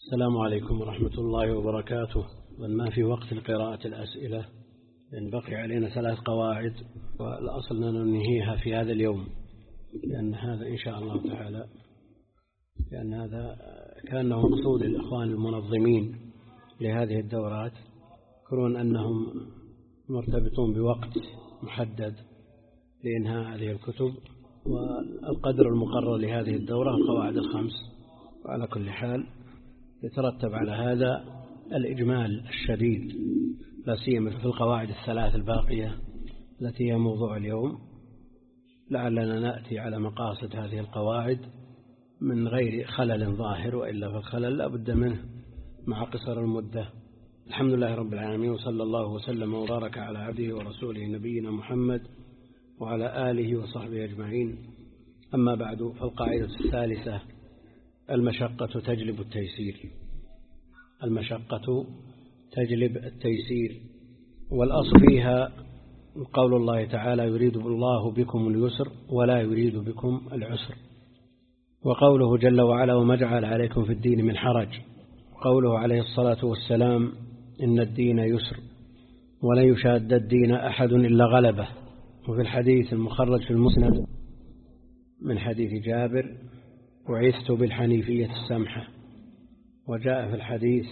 السلام عليكم ورحمة الله وبركاته. ما في وقت لقراءة الأسئلة لأن بقي علينا 3 قواعد والأصل أن ننهيها في هذا اليوم، لأن هذا إن شاء الله تعالى لأن هذا كأنه مقصود الإخوان المنظمين لهذه الدورات، يذكرون أنهم مرتبطون بوقت محدد لإنهاء هذه الكتب، والقدر المقرر لهذه الدورة القواعد ال5. وعلى كل حال يترتب على هذا الإجمال الشديد، لا سيما في القواعد ال3 الباقية التي هي موضوع اليوم. لعلنا نأتي على مقاصد هذه القواعد من غير خلل ظاهر، وإلا فالخلل لا بد منه مع قصر المدة. الحمد لله رب العالمين، وصلى الله وسلم وبارك على عبده ورسوله نبينا محمد وعلى آله وصحبه أجمعين. أما بعد، فالقاعدة الثالثة: المشقة تجلب التيسير. المشقة تجلب التيسير، والأصل فيها قول الله تعالى: يريد الله بكم اليسر ولا يريد بكم العسر. وقوله جل وعلا: وما جعل عليكم في الدين من حرج. قوله عليه الصلاة والسلام: إن الدين يسر ولن يشاد الدين أحد إلا غلبه. وفي الحديث المخرج في المسند من حديث جابر: بعثت بالحنيفية السمحة. وجاء في الحديث: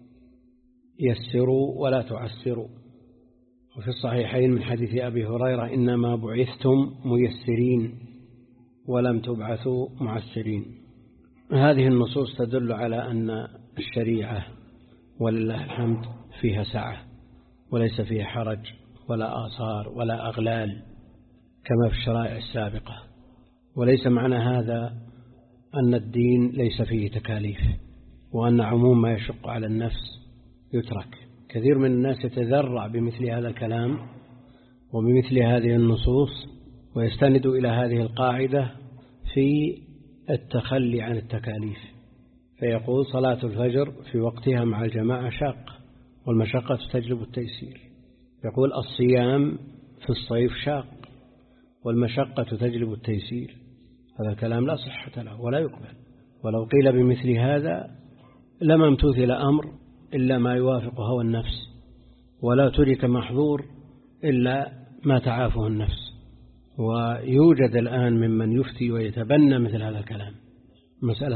يسروا ولا تعسروا. وفي الصحيحين من حديث أبي هريرة: إنما بعثتم ميسرين ولم تبعثوا معسرين. هذه النصوص تدل على أن الشريعة ولله الحمد فيها سعة، وليس فيها حرج ولا آثار ولا أغلال كما في الشرائع السابقة. وليس معنى هذا أن الدين ليس فيه تكاليف، وأن عموم ما يشق على النفس يترك. كثير من الناس يتذرع بمثل هذا الكلام وبمثل هذه النصوص، ويستند إلى هذه القاعدة في التخلي عن التكاليف، فيقول: صلاة الفجر في وقتها مع الجماعة شاق، والمشقة تجلب التيسير. يقول: الصيام في الصيف شاق، والمشقة تجلب التيسير. هذا الكلام لا صحة له ولا يقبل. ولو قيل بمثل هذا لما امتثل أمر إلا ما يوافق هوى النفس، ولا ترك محظور إلا ما تعافه النفس. ويوجد الآن ممن يفتي ويتبنى مثل هذا الكلام. مسألة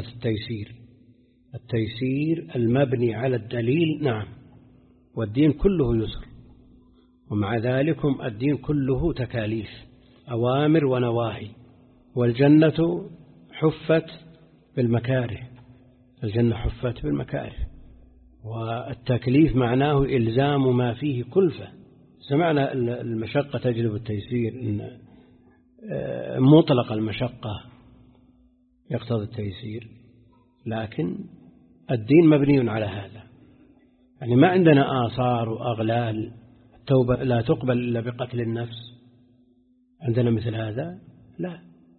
التيسير المبني على الدليل، نعم، والدين كله يسر، ومع ذلك الدين كله تكاليف، أوامر ونواهي. والجنة حفت بالمكاره، الجنة حفت بالمكاره. والتكليف معناه إلزام ما فيه كلفة. سمعنا المشقة تجلب التيسير، إن مطلق المشقة يقتضي التيسير، لكن الدين مبني على هذا. يعني ما عندنا آثار وأغلال. التوبة لا تقبل إلا بقتل النفس، عندنا مثل هذا؟ لا.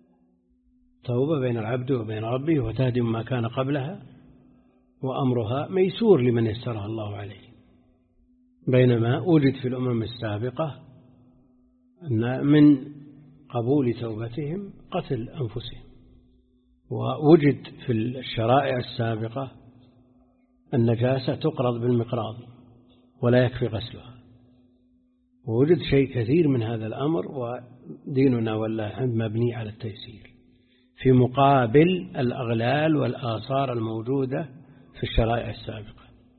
توبة بين العبد وبين ربه، وتهدم ما كان قبلها، وأمرها ميسور لمن يسرها الله عليه. بينما وجد في الأمم السابقة أن من قبول توبتهم قتل أنفسهم، ووجد في الشرائع السابقة النجاسة تقرض بالمقراض ولا يكفي غسلها. ووجد شيء كثير من هذا الأمر، وديننا والله الحمد مبني على التيسير في مقابل الأغلال والآثار الموجودة في الشرائع السابقة.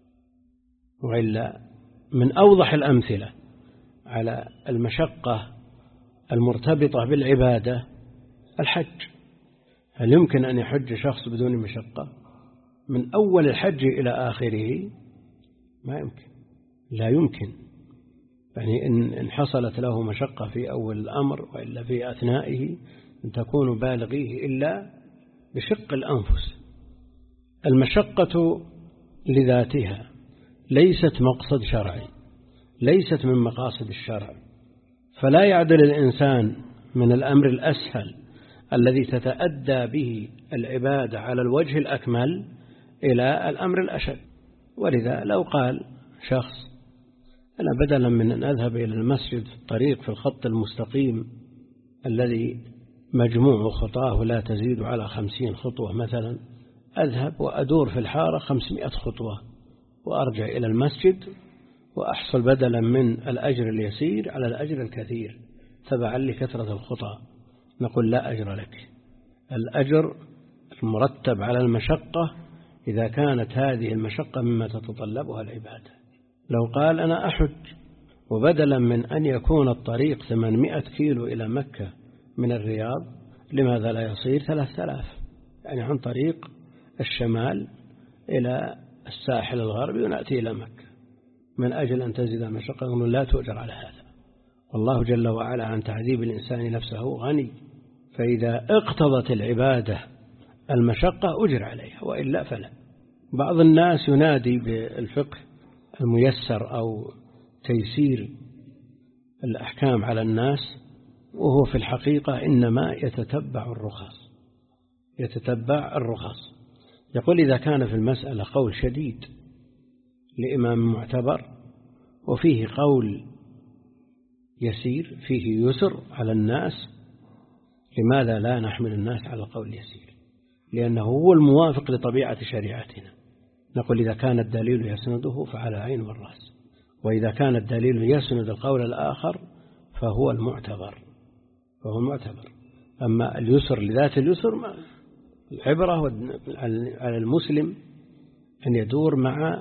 وإلا من أوضح الأمثلة على المشقة المرتبطة بالعبادة الحج. هل يمكن أن يحج شخص بدون مشقة من أول الحج إلى آخره؟ ما يمكن، لا يمكن. يعني إن حصلت له مشقة في أول الأمر وإلا في أثنائه أن تكون بالغيه إلا بشق الأنفس. المشقة لذاتها ليست مقصد شرعي، ليست من مقاصد الشرع، فلا يعدل الإنسان من الأمر الأسهل الذي تتأدى به العبادة على الوجه الأكمل إلى الأمر الأشد. ولذا لو قال شخص: أنا بدلا من أن أذهب إلى المسجد في الطريق في الخط المستقيم الذي مجموع خطاه لا تزيد على 50 خطوة مثلا، أذهب وأدور في الحارة 500 خطوة وأرجع إلى المسجد وأحصل بدلا من الأجر اليسير على الأجر الكثير تبعا لكثرة الخطى. نقول لا أجر لك. الأجر المرتب على المشقة إذا كانت هذه المشقة مما تتطلبها العبادة. لو قال أنا أحج وبدلا من أن يكون الطريق 800 كيلو إلى مكة من الرياض، لماذا لا يصير 3000؟ يعني عن طريق الشمال إلى الساحل الغربي ونأتي إلى مكة، من أجل أن تزيد المشقة نقول لا تؤجر على هذا. والله جل وعلا عن تعذيب الإنسان نفسه غني، فإذا اقتضت العبادة المشقة أجر عليها وإلا فلا. بعض الناس ينادي بالفقه الميسر أو تيسير الأحكام على الناس، وهو في الحقيقة إنما يتتبع الرخص. يقول إذا كان في المسألة قول شديد لإمام معتبر وفيه قول يسير فيه يسر على الناس، لماذا لا نحمل الناس على القول اليسير؟ لأنه هو الموافق لطبيعة شريعتنا. نقول إذا كان الدليل يسنده فعلى العين والرأس، وإذا كان الدليل يسند القول الآخر فهو المعتبر. أما اليسر لذات اليسر، العبرة على المسلم أن يدور مع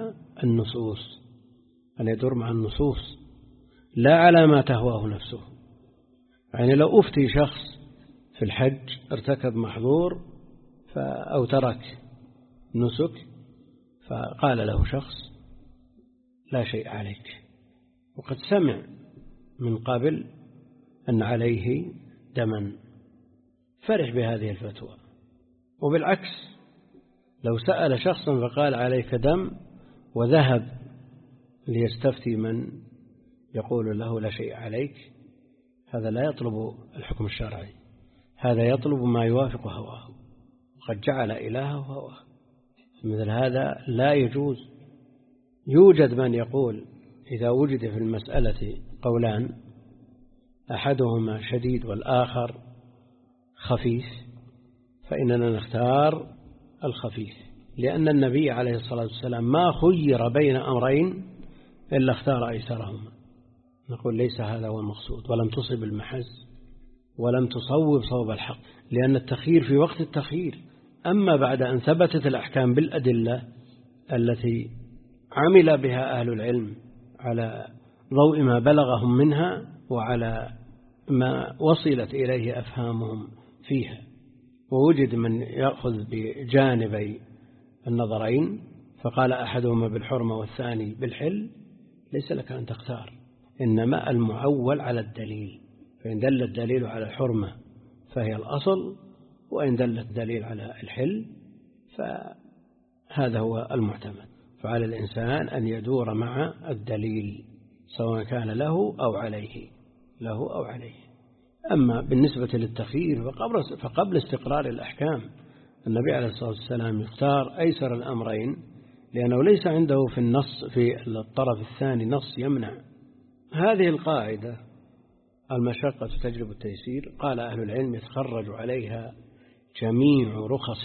النصوص لا على ما تهواه نفسه. يعني لو أفتي شخص في الحج ارتكب محظور أو ترك نسك، فقال له شخص لا شيء عليك، وقد سمع من قبل أن عليه دما، فرح بهذه الفتوى. وبالعكس لو سأل شخصا فقال عليك دم وذهب ليستفتي من يقول له لا شيء عليك، هذا لا يطلب الحكم الشرعي، هذا يطلب ما يوافق هواه، وقد جعل إلهه هواه. مثل هذا لا يجوز. يوجد من يقول إذا وجد في المسألة قولان أحدهما شديد والآخر خفيف فإننا نختار الخفيف، لأن النبي عليه الصلاة والسلام ما خير بين أمرين إلا اختار أيسرهما. نقول ليس هذا هو المقصود، ولم تصب المحز ولم تصوب صوب الحق، لأن التخيير في وقت التخيير. أما بعد أن ثبتت الأحكام بالأدلة التي عمل بها أهل العلم على ضوء ما بلغهم منها وعلى ما وصلت إليه أفهامهم فيها، ووجد من يأخذ بجانبي النظرين فقال أحدهما بالحرمة والثاني بالحل، ليس لك أن تختار، إنما المعول على الدليل. فإن دل الدليل على الحرمة فهي الأصل، وإن دل الدليل على الحل فهذا هو المعتمد. فعلى الإنسان أن يدور مع الدليل سواء كان له أو عليه. أما بالنسبة للتخيير فقبل استقرار الأحكام النبي عليه الصلاة والسلام يختار أيسر الأمرين، لأنه ليس عنده في النص في الطرف الثاني نص يمنع. هذه القاعدة المشقة تجلب التيسير، قال أهل العلم يتخرج عليها جميع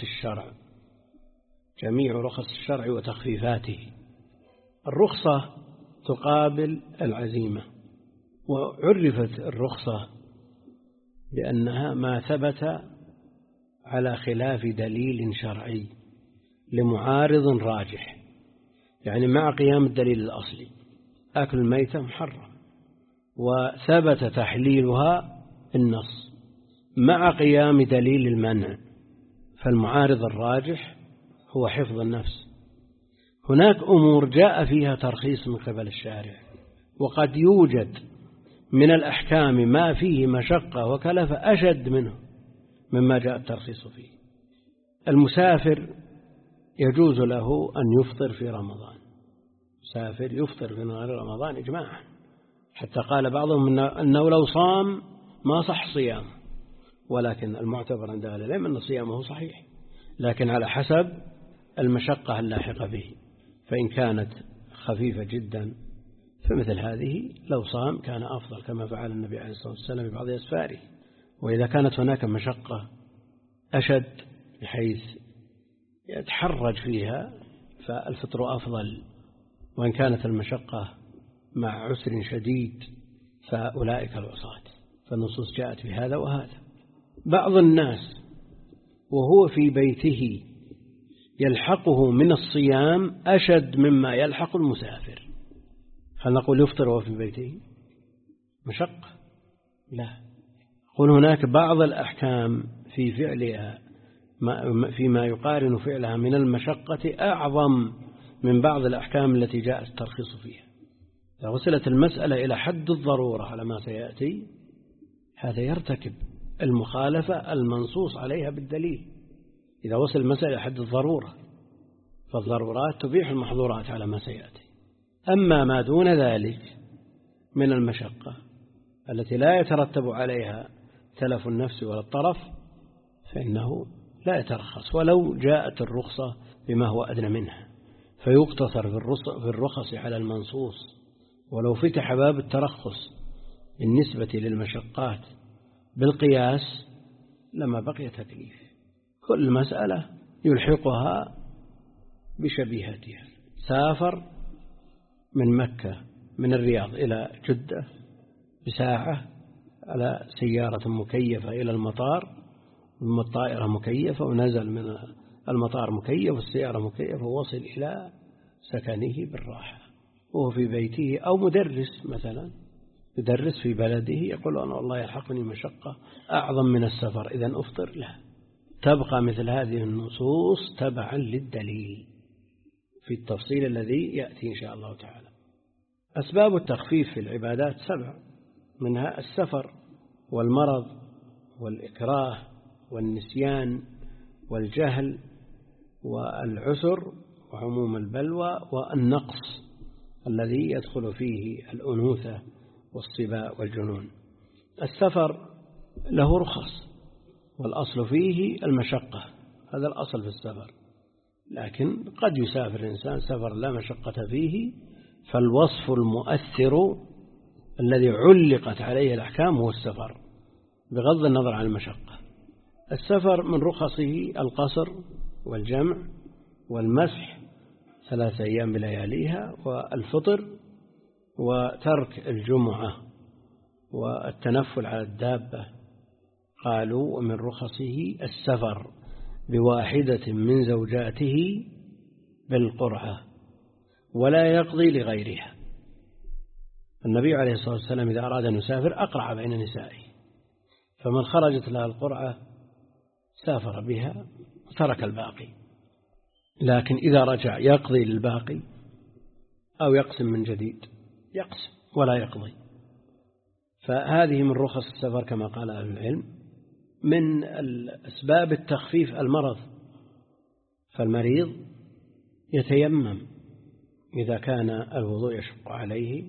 رخص الشرع وتخفيفاته. الرخصة تقابل العزيمة، وعرفت الرخصة بأنها ما ثبت على خلاف دليل شرعي لمعارض راجح، يعني مع قيام الدليل الأصلي أكل الميتة محرم وثبت تحليلها النص مع قيام دليل المنع، فالمعارض الراجح هو حفظ النفس. هناك أمور جاء فيها ترخيص من قبل الشارع، وقد يوجد من الأحكام ما فيه مشقة وكلفة أشد منه مما جاء الترخيص فيه. المسافر يجوز له أن يفطر في رمضان، مسافر يفطر في نهار رمضان إجماعا، حتى قال بعضهم أنه لو صام ما صح صيام، ولكن المعتبر عند أهل العلم أن صيامه صحيح، لكن على حسب المشقة اللاحقة به. فإن كانت خفيفة جدا فمثل هذه لو صام كان أفضل، كما فعل النبي عليه الصلاة والسلام ببعض أسفاره. وإذا كانت هناك مشقة أشد بحيث يتحرج فيها فالفطر أفضل، وإن كانت المشقة مع عسر شديد فأولئك العصاة. فالنصوص جاءت بهذا وهذا. بعض الناس وهو في بيته يلحقه من الصيام أشد مما يلحق المسافر. هل نقول يفطر وهو في بيته مشقة؟ لا، قل هناك بعض الأحكام في فعلها فيما يقارن فعلها من المشقة أعظم من بعض الأحكام التي جاء الترخيص فيها. إذا وصلت المسألة إلى حد الضرورة على ما سيأتي، هذا يرتكب المخالفة المنصوص عليها بالدليل. إذا وصل المسألة إلى حد الضرورة، فالضرورات تبيح المحظورات على ما سيأتي. أما ما دون ذلك من المشقة التي لا يترتب عليها تلف النفس ولا الطرف، فإنه لا يترخص ولو جاءت الرخصة بما هو أدنى منها، فيقتصر في الرخص على المنصوص. ولو فتح باب الترخص بالنسبة للمشقات بالقياس لما بقي تكليف. كل مسألة يلحقها بشبيهتها. سافر من مكة من الرياض إلى جدة بساعة على سيارة مكيفة إلى المطار، ثم الطائرة مكيفة، ونزل من المطار مكيف والسيارة مكيفة، ووصل إلى سكنه بالراحة وهو في بيته. أو مدرس مثلا يدرس في بلده يقول أنا والله يلحقني مشقة أعظم من السفر، إذن أفطر. لا، تبقى مثل هذه النصوص تبعا للدليل في التفصيل الذي يأتي إن شاء الله تعالى. أسباب التخفيف في العبادات 7، منها السفر والمرض والإكراه والنسيان والجهل والعسر وعموم البلوى والنقص الذي يدخل فيه الأنوثة والصباء والجنون. السفر له رخص والأصل فيه المشقة، هذا الأصل في السفر، لكن قد يسافر الإنسان سفر لا مشقة فيه، فالوصف المؤثر الذي علقت عليه الأحكام هو السفر بغض النظر عن المشقة. السفر من رخصه القصر والجمع والمسح 3 أيام بلياليها والفطر وترك الجمعة والتنفل على الدابة. قالوا ومن رخصه السفر بواحدة من زوجاته بالقرعة ولا يقضي لغيرها. النبي عليه الصلاة والسلام إذا أراد أن يسافر أقرع بين نسائه، فمن خرجت لها القرعة سافر بها وترك الباقي، لكن إذا رجع يقضي للباقي أو يقسم من جديد، يقسم ولا يقضي. فهذه من رخص السفر كما قال أهل العلم. من أسباب التخفيف المرض، فالمريض يتيمم إذا كان الوضوء يشق عليه،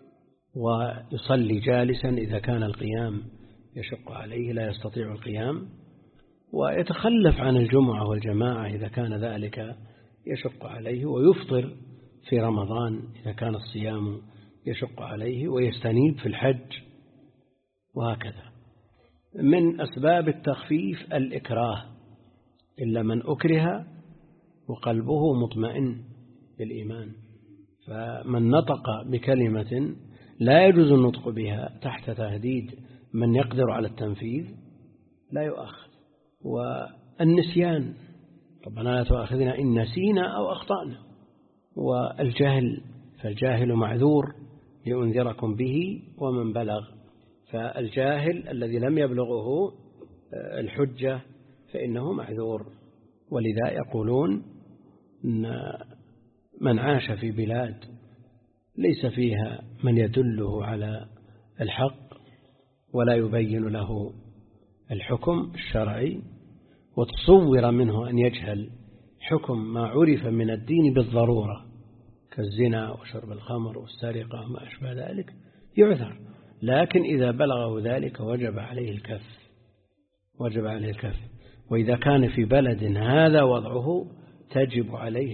ويصلي جالسا إذا كان القيام يشق عليه لا يستطيع القيام، ويتخلف عن الجمعة والجماعة إذا كان ذلك يشق عليه، ويفطر في رمضان إذا كان الصيام يشق عليه، ويستنيب في الحج، وهكذا. من أسباب التخفيف الإكراه، إلا من أكره وقلبه مطمئن بالإيمان. فمن نطق بكلمة لا يجوز النطق بها تحت تهديد من يقدر على التنفيذ لا يؤاخذ. والنسيان، ربنا لا تؤاخذنا إن نسينا أو أخطأنا. والجهل، فالجاهل معذور لأنذركم به ومن بلغ. فالجاهل الذي لم يبلغه الحجة فإنه معذور. ولذا يقولون إن من عاش في بلاد ليس فيها من يدله على الحق ولا يبين له الحكم الشرعي، وتصور منه أن يجهل حكم ما عرف من الدين بالضرورة كالزنا وشرب الخمر والسرقة وما أشبه ذلك، يعذر. لكن إذا بلغه ذلك وجب عليه الكف. وإذا كان في بلد هذا وضعه تجب عليه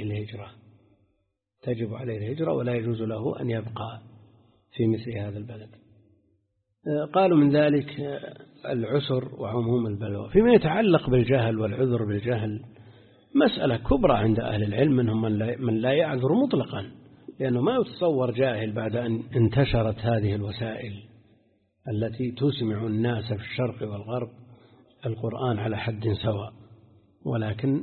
الهجرة ولا يجوز له أن يبقى في مثل هذا البلد. قالوا من ذلك العسر وعموم البلوى. فيما يتعلق بالجهل والعذر بالجهل، مسألة كبرى عند أهل العلم، منهم من لا يعذر مطلقا، لأنه ما يتصور جاهل بعد أن انتشرت هذه الوسائل التي تسمع الناس في الشرق والغرب القرآن على حد سواء، ولكن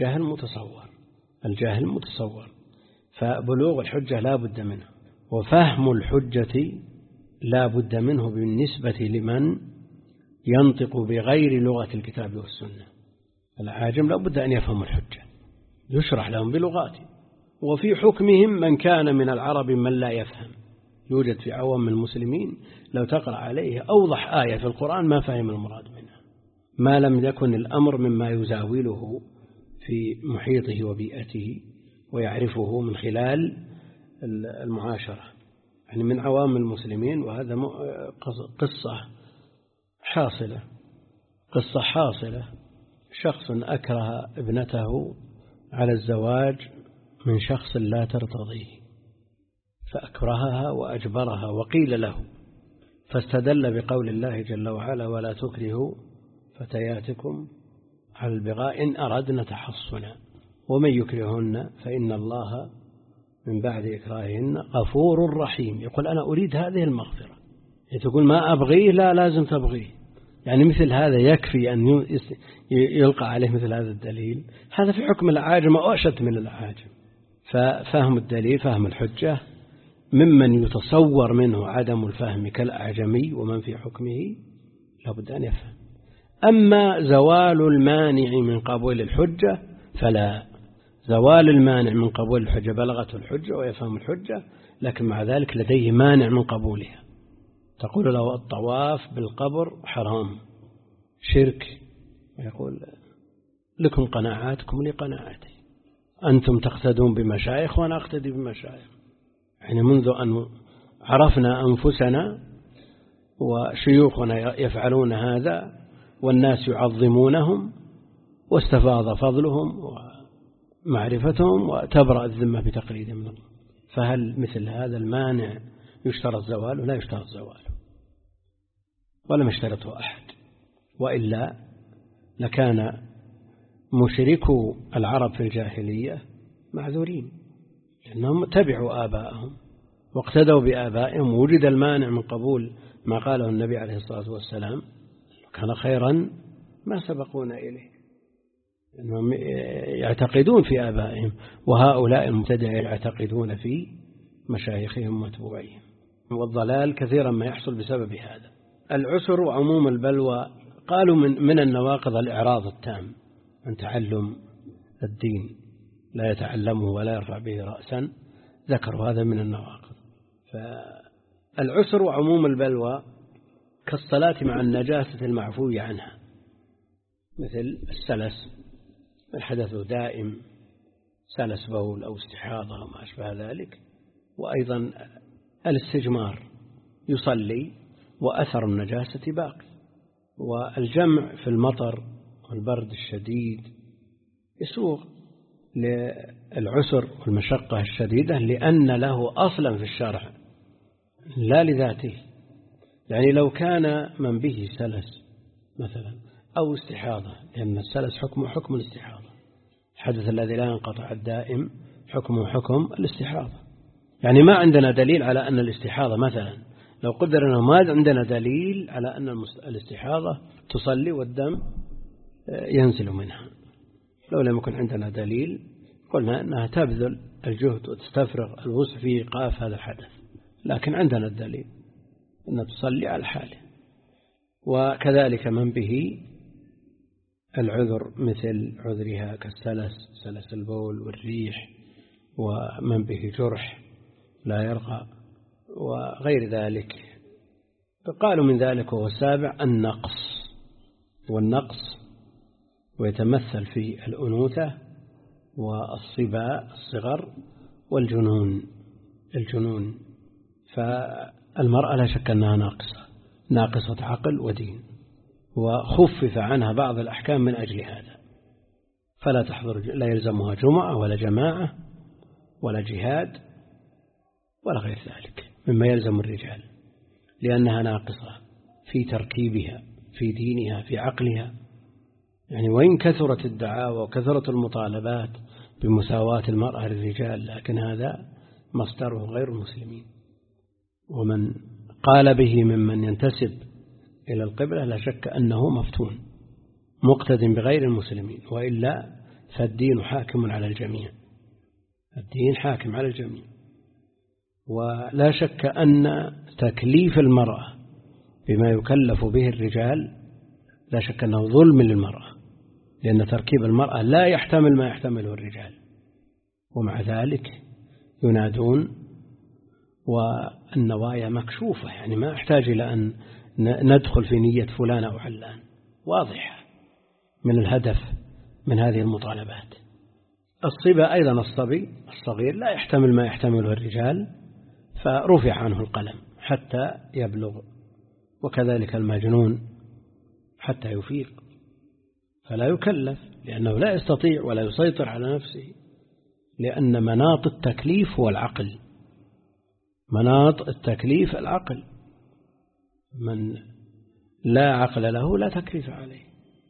الجاهل متصور. فبلوغ الحجة لا بد منه، وفهم الحجة لا بد منه بالنسبة لمن ينطق بغير لغة الكتاب والسنة. العاجم لا بد أن يفهم الحجة، يشرح لهم بلغات. وفي حكمهم من كان من العرب من لا يفهم، يوجد في عوام المسلمين لو تقرأ عليه أوضح آية في القرآن ما فهم المراد منها، ما لم يكن الأمر مما يزاوله في محيطه وبيئته ويعرفه من خلال المعاشرة. يعني من عوام المسلمين، وهذا قصة حاصلة، شخص أكره ابنته على الزواج من شخص لا ترتضيه، فأكرهها وأجبرها، وقيل له، فاستدل بقول الله جل وعلا: ولا تكرهوا فتياتكم على البغاء إن أردنا تحصنا ومن يكرهن فإن الله من بعد إكراههن غفور رحيم. يقول أنا أريد هذه المغفرة، تقول ما أبغيه، لا لازم تبغيه. يعني مثل هذا يكفي أن يلقى عليه مثل هذا الدليل. هذا في حكم العاجم أشد من العاجم. ففهم الدليل، فهم الحجة، ممن يتصور منه عدم الفهم كالأعجمي ومن في حكمه لابد أن يفهم. أما زوال المانع من قبول الحجة فلا، زوال المانع من قبول الحجة بلغته الحجة ويفهم الحجة، لكن مع ذلك لديه مانع من قبولها. تقول له الطواف بالقبر حرام شرك، ويقول لكم قناعاتكم لي قناعاتي، أنتم تقتدون بمشايخ وأنا أقتدي بمشايخ. يعني منذ أن عرفنا أنفسنا وشيوخنا يفعلون هذا والناس يعظمونهم واستفاض فضلهم ومعرفتهم وتبرأ الذمة بتقليد من الله. فهل مثل هذا المانع يشترط زواله؟ لا يشترط زواله، ولم يشترطه أحد، وإلا لكان مشركو العرب في الجاهلية معذورين، لأنهم تبعوا آباءهم واقتدوا بآبائهم، ووجد المانع من قبول ما قاله النبي عليه الصلاة والسلام كان خيرا ما سبقونا إليه، لأنهم يعتقدون في آبائهم، وهؤلاء المبتدع يعتقدون في مشايخهم وتبوعهم. والضلال كثيرا ما يحصل بسبب هذا. العسر وعموم البلوى، قالوا من النواقض الإعراض التام عن تعلم الدين، لا يتعلمه ولا يرفع به رأسا، ذكروا هذا من النواقض. فالعسر وعموم البلوى كالصلاة مع النجاسة المعفوية عنها، مثل السلس، الحدث دائم، سلس بول أو استحاضة وما أشبه ذلك. وأيضا الاستجمار، يصلي وأثر النجاسة باقي. والجمع في المطر والبرد الشديد يسوغ للعسر والمشقة الشديدة، لأن له أصلا في الشرع لا لذاته. يعني لو كان من به سلس مثلا أو استحاضة، لأن السلس حكمه حكم الاستحاضة، الحدث الذي لا ينقطع الدائم حكمه حكم الاستحاضة. يعني ما عندنا دليل على أن الاستحاضة مثلا، لو قدر أنه ما عندنا دليل على أن الاستحاضة تصلي والدم ينزل منها، لو لم يكن عندنا دليل قلنا أنها تبذل الجهد وتستفرغ الوسع في إيقاف هذا الحدث، لكن عندنا الدليل أنها تصلي على حاله. وكذلك من به العذر مثل عذرها كالسلس، سلس البول والريح، ومن به جرح لا يرقى وغير ذلك. قالوا من ذلك وهو السابع النقص، والنقص ويتمثل في الأنوثة والصباء الصغر والجنون. الجنون فالمرأة لا شك أنها ناقصة عقل ودين، وخفف عنها بعض الأحكام من أجل هذا، فلا تحضر، لا يلزمها جمعة ولا جماعة ولا جهاد ولا غير ذلك مما يلزم الرجال، لأنها ناقصة في تركيبها، في دينها، في عقلها. يعني وإن كثرت الدعاوى وكثرت المطالبات بمساواة المرأة للرجال، لكن هذا مصدره غير المسلمين، ومن قال به ممن ينتسب إلى القبلة لا شك أنه مفتون مقتد بغير المسلمين، وإلا فالدين حاكم على الجميع، الدين حاكم على الجميع. ولا شك أن تكليف المرأة بما يكلف به الرجال لا شك أنه ظلم للمرأة، لأن تركيب المرأة لا يحتمل ما يحتمله الرجال، ومع ذلك ينادون والنوايا مكشوفة، يعني ما أحتاج إلى أن ندخل في نية فلان أو علان، واضحة من الهدف من هذه المطالبات. الصبا أيضا الصبي الصغير لا يحتمل ما يحتمله الرجال فرفع عنه القلم حتى يبلغ، وكذلك المجنون حتى يفيق فلا يكلف، لأنه لا يستطيع ولا يسيطر على نفسه، لأن مناط التكليف هو العقل، مناط التكليف العقل، من لا عقل له لا تكليف عليه.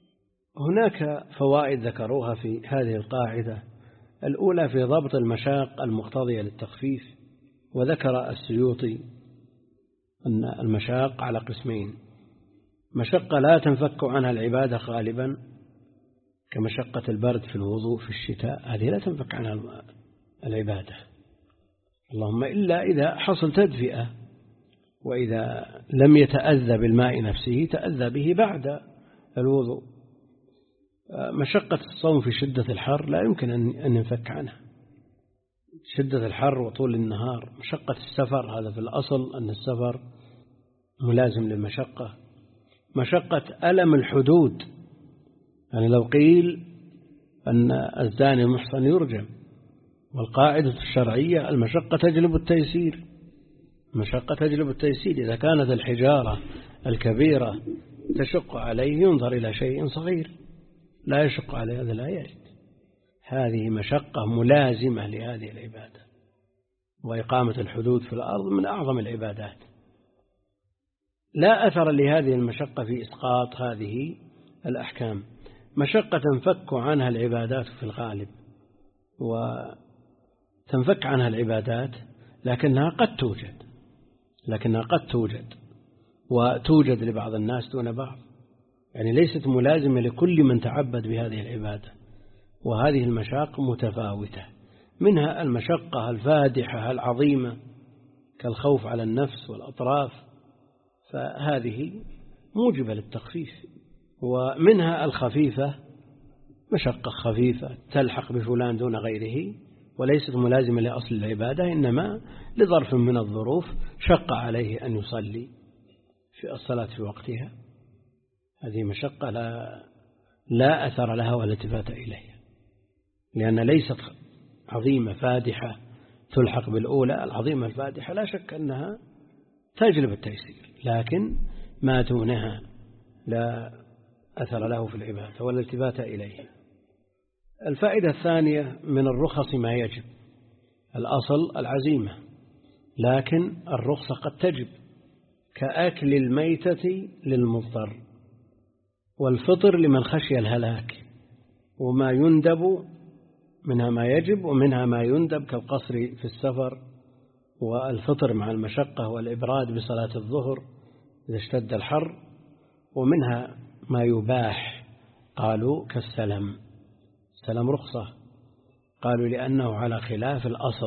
هناك فوائد ذكروها في هذه القاعدة. الأولى في ضبط المشاق المقتضية للتخفيف، وذكر السيوطي أن المشاق على قسمين: مشقة لا تنفك عنها العبادة غالبا كمشقة البرد في الوضوء في الشتاء، هذه لا تنفك عنها العبادة، اللهم إلا إذا حصل تدفئة، وإذا لم يتأذى بالماء نفسه تأذى به بعد الوضوء. مشقة الصوم في شدة الحر لا يمكن أن ينفك عنها، شدة الحر وطول النهار. مشقة السفر هذا في الأصل أن السفر ملازم للمشقة. مشقة ألم الحدود، يعني لو قيل أن الزاني المحصن يرجم، والقاعدة الشرعية المشقة تجلب التيسير، المشقة تجلب التيسير. إذا كانت الحجارة الكبيرة تشق عليه ينظر إلى شيء صغير لا يشق عليه، هذا لا يرد. هذه مشقة ملازمة لهذه العبادة، وإقامة الحدود في الأرض من أعظم العبادات. لا أثر لهذه المشقة في إسقاط هذه الأحكام. مشقة تنفك عنها العبادات في الغالب، وتنفك عنها العبادات لكنها قد توجد وتوجد لبعض الناس دون بعض، يعني ليست ملازمة لكل من تعبد بهذه العبادة. وهذه المشاق متفاوتة، منها المشقة الفادحة العظيمة كالخوف على النفس والأطراف، فهذه موجبة للتخفيف. ومنها الخفيفة، مشقة خفيفة تلحق بفلان دون غيره وليست ملازمة لأصل العبادة، إنما لظرف من الظروف شق عليه أن يصلي في الصلاة في وقتها. هذه مشقة لا أثر لها ولا التفات إليها، لأن ليست عظيمة فادحة تلحق بالأولى. العظيمة الفادحة لا شك أنها تجلب التيسير، لكن ما دونها لا أثر له في العبادة ولا التفات إليه. الفائدة الثانية من الرخص ما يجب. الأصل العزيمة، لكن الرخصة قد تجب كأكل الميتة للمضطر، والفطر لمن خشي الهلاك. وما يندب منها ما يجب ومنها ما يندب كالقصر في السفر، والفطر مع المشقة والإبراد بصلاة الظهر إذا اشتد الحر. ومنها ما يباح، قالوا كالسلم، السلم رخصة، قالوا لأنه على خلاف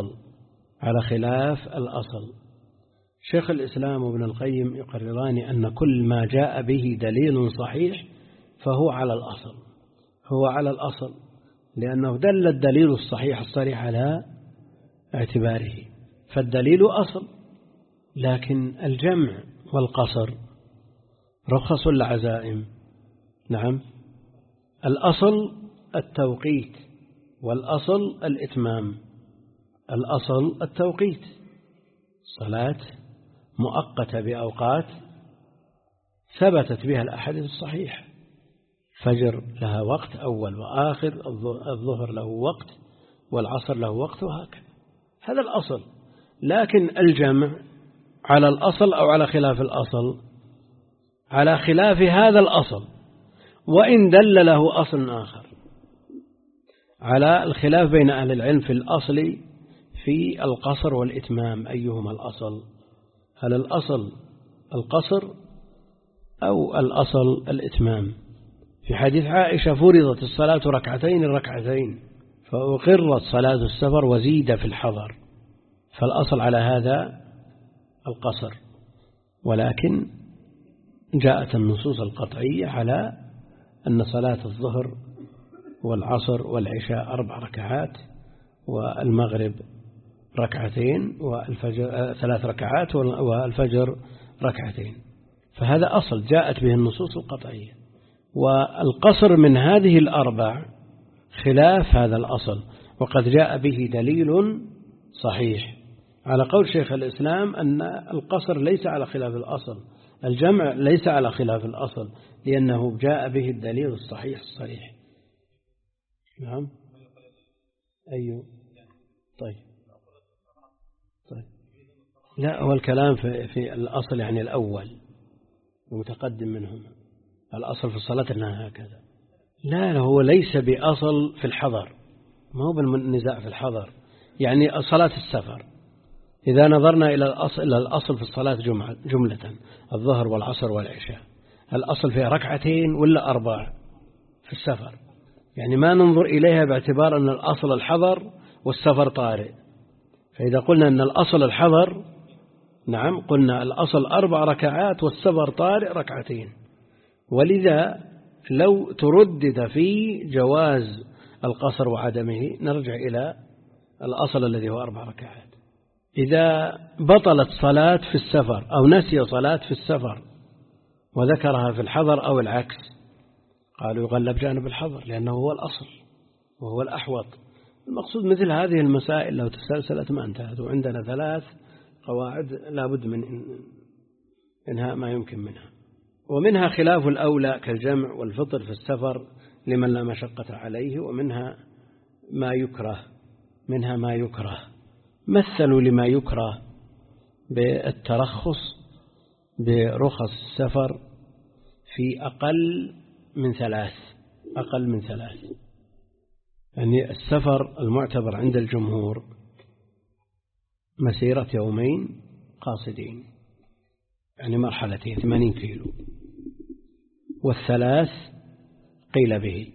الأصل. شيخ الإسلام وابن القيم يقرران أن كل ما جاء به دليل صحيح فهو على الأصل، لأنه دل الدليل الصحيح الصريح على اعتباره، فالدليل أصل. لكن الجمع والقصر رخص ولا عزائم؟ نعم، الأصل التوقيت والأصل الإتمام. الأصل التوقيت، صلاة مؤقتة بأوقات ثبتت بها الأحاديث الصحيحة، فجر لها وقت أول وآخر، الظهر له وقت والعصر له وقت، وهكذا. هذا الأصل. لكن الجمع على الأصل أو على خلاف الأصل؟ على خلاف هذا الأصل. وإن دل له أصل آخر، على الخلاف بين أهل العلم في الأصل في القصر والإتمام، أيهما الأصل؟ هل الأصل القصر أو الأصل الإتمام؟ في حديث عائشة فرضت الصلاة ركعتين فأقرت صلاة السفر وزيد في الحضر، فالأصل على هذا القصر، ولكن جاءت النصوص القطعية على أن صلاة الظهر والعصر والعشاء 4 ركعات، والمغرب 2 والفجر 3 ركعات، والفجر 2. فهذا أصل جاءت به النصوص القطعية، والقصر من هذه 4 خلاف هذا الأصل، وقد جاء به دليل صحيح على قول شيخ الإسلام أن القصر ليس على خلاف الأصل، الجمع ليس على خلاف الأصل، لأنه جاء به الدليل الصحيح الصريح. نعم. أيوه. طيب. لا، هو الكلام في الأصل يعني الأول المتقدم منهم، الأصل في الصلاة أنها هكذا. لا، هو ليس بأصل في الحضر، ما هو بالنزاع في الحضر، يعني صلاة السفر إذا نظرنا إلى الأصل في الصلاة جملة الظهر والعصر والعشاء، الأصل فيها 2 ولا 4 في السفر، يعني ما ننظر إليها باعتبار أن الأصل الحضر والسفر طارئ. فإذا قلنا أن الأصل الحضر، نعم، قلنا الأصل 4 ركعات والسفر طارئ 2. ولذا لو تردد في جواز القصر وعدمه نرجع إلى الأصل الذي هو 4 ركعات. إذا بطلت صلاة في السفر أو نسي صلاة في السفر وذكرها في الحضر أو العكس، قالوا يغلب جانب الحضر لأنه هو الأصل وهو الأحوط. المقصود مثل هذه المسائل لو تسلسلت ما انتهت، وعندنا 3 قواعد لا بد من إنهاء ما يمكن منها. ومنها خلاف الأولى كالجمع والفطر في السفر لمن لا مشقة عليه، ومنها ما يكره. مثلوا لما يكره بالترخص برخص السفر في أقل من 3. يعني السفر المعتبر عند الجمهور مسيرة 2 يومين قاصدين، يعني مرحلتين 80 كيلو، وال3 قيل به.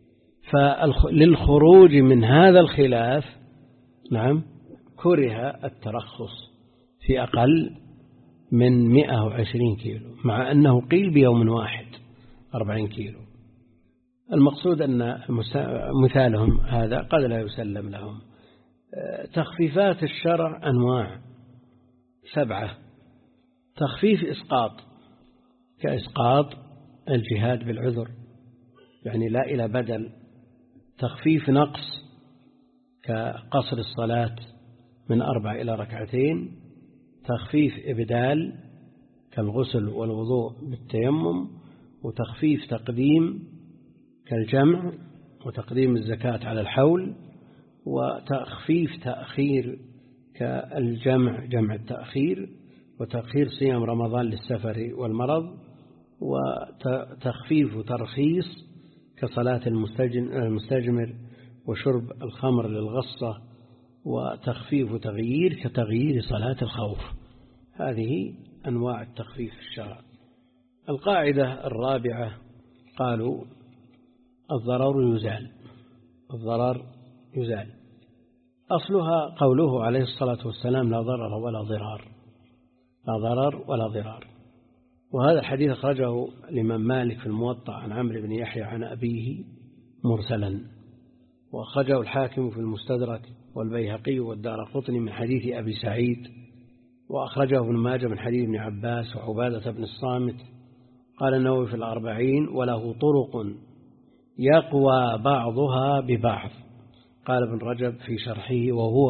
فللخروج من هذا الخلاف، نعم، كره الترخص في أقل من 120 كيلو، مع أنه قيل بيوم واحد 40 كيلو. المقصود أن مثالهم هذا قد لا يسلم لهم. تخفيفات الشرع أنواع 7. تخفيف إسقاط، كإسقاط الجهاد بالعذر، يعني لا إلى بدل. تخفيف نقص كقصر الصلاة من 4 إلى 2. تخفيف إبدال كالغسل والوضوء بالتيمم. وتخفيف تقديم كالجمع وتقديم الزكاة على الحول. وتخفيف تأخير كالجمع جمع التأخير. وتأخير صيام رمضان للسفر والمرض. وتخفيف ترخيص كصلاة المستجمر وشرب الخمر للغصة. وتخفيف تغيير كتغيير صلاة الخوف. هذه أنواع التخفيف في الشرع. القاعدة الرابعة قالوا الضرر يزال. أصلها قوله عليه الصلاة والسلام لا ضرر ولا ضرار. وهذا الحديث أخرجه الإمام مالك في الموطأ عن عمرو بن يحيى عن أبيه مرسلا، وأخرجه الحاكم في المستدرك والبيهقي والدارقطني من حديث أبي سعيد، وأخرجه ابن ماجه من حديث ابن عباس وعبادة بن الصامت. قال النووي في 40 وله طرق يقوى بعضها ببعض. قال ابن رجب في شرحه وهو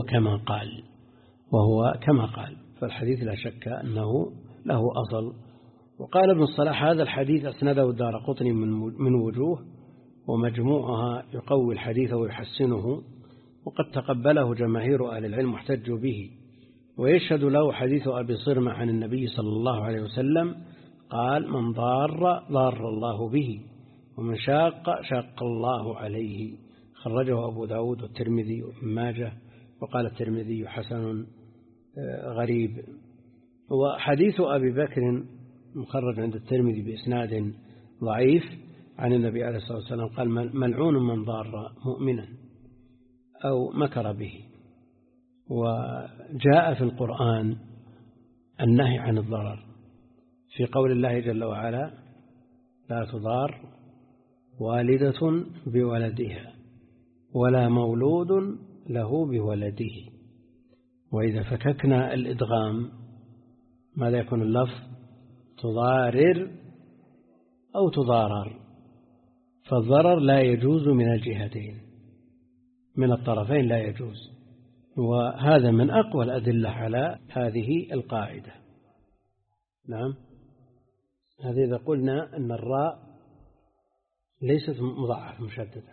كما قال. فالحديث لا شك أنه له أصل. وقال ابن الصلاح هذا الحديث أسنده الدارقطني من وجوه، ومجموعها يقوي الحديث ويحسنه، وقد تقبله جماهير أهل العلم واحتجوا به. ويشهد له حديث أبي صرمة عن النبي صلى الله عليه وسلم قال من ضار الله به، ومن شاق الله عليه. خرجه أبو داود والترمذي وابن ماجه، وقال الترمذي حسن غريب. وحديث أبي بكر مخرج عند الترمذي بإسناد ضعيف عن النبي عليه الصلاة والسلام قال: ملعون من ضار مؤمنا أو مكر به. وجاء في القرآن النهي عن الضرر في قول الله جل وعلا: لا تضار والدة بولدها ولا مولود له بولده. وإذا فككنا الإدغام ماذا يكون اللفظ؟ تضارر أو تضارر. فالضرر لا يجوز من الجهتين، من الطرفين لا يجوز. وهذا من أقوى الأدلة على هذه القاعدة. نعم، هذا إذا قلنا أن الراء ليست مضاعفة مشددة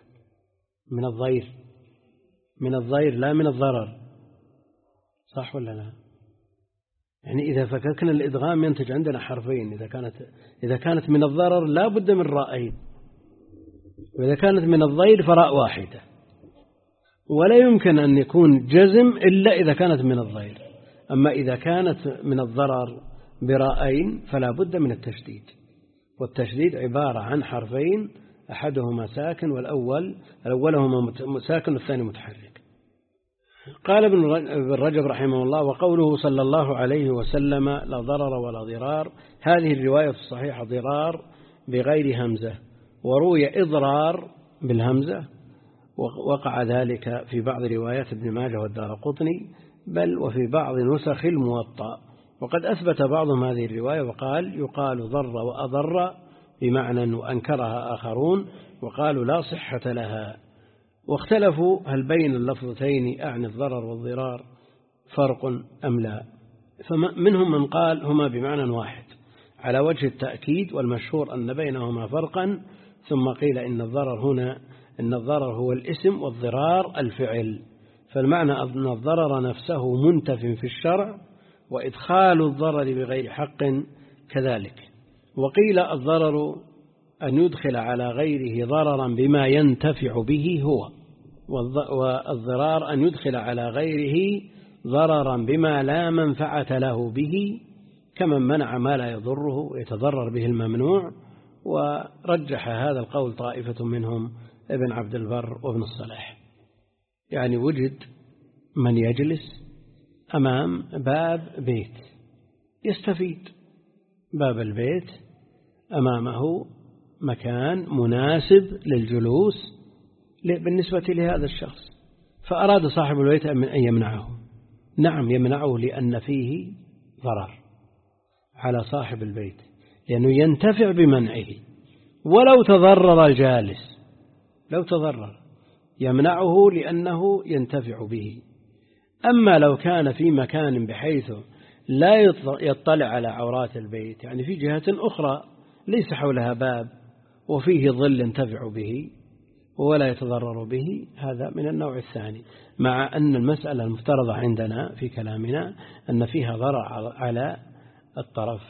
من الضير لا من الضرر، صح ولا لا؟ يعني إذا فككنا الإدغام ينتج عندنا حرفين. إذا كانت من الضرر لا بد من رائين، وإذا كانت من الضير فراء واحدة. ولا يمكن أن يكون جزم إلا إذا كانت من الضير. أما إذا كانت من الضرر برائين فلا بد من التشديد، والتشديد عبارة عن حرفين أحدهما ساكن والأولهما ساكن والثاني متحرك. قال ابن رجب رحمه الله: وقوله صلى الله عليه وسلم لا ضرر ولا ضرار، هذه الرواية الصحيحة ضرار بغير همزة، وروي إضرار بالهمزة، وقع ذلك في بعض روايات ابن ماجه والدارقطني، بل وفي بعض نسخ الموطأ. وقد أثبت بعضهم هذه الرواية وقال: يقال ضر وأضر بمعنى، وأنكرها آخرون وقالوا لا صحة لها. واختلفوا هل بين اللفظتين أعني الضرر والضرار فرق أم لا، فمنهم من قال هما بمعنى واحد على وجه التأكيد، والمشهور أن بينهما فرقا، ثم قيل إن الضرر هو الاسم والضرار الفعل، فالمعنى أن الضرر نفسه منتف في الشرع، وإدخال الضرر بغير حق كذلك. وقيل الضرر أن يدخل على غيره ضررا بما ينتفع به هو، والضرار أن يدخل على غيره ضررا بما لا منفعة له به، كمن منع ما لا يضره ويتضرر به الممنوع. ورجح هذا القول طائفة منهم ابن عبد البر وابن الصلاح. يعني وجد من يجلس أمام باب بيت يستفيد، باب البيت أمامه مكان مناسب للجلوس بالنسبة لهذا الشخص، فأراد صاحب البيت أن يمنعه. نعم يمنعه، لأن فيه ضرر على صاحب البيت، لأنه ينتفع بمنعه. ولو تضرر الجالس، لو تضرر يمنعه لأنه ينتفع به. أما لو كان في مكان بحيث لا يطلع على عورات البيت، يعني في جهة أخرى ليس حولها باب وفيه ظل ينتفع به ولا يتضرر به، هذا من النوع الثاني. مع أن المسألة المفترضة عندنا في كلامنا أن فيها ضرر على الطرف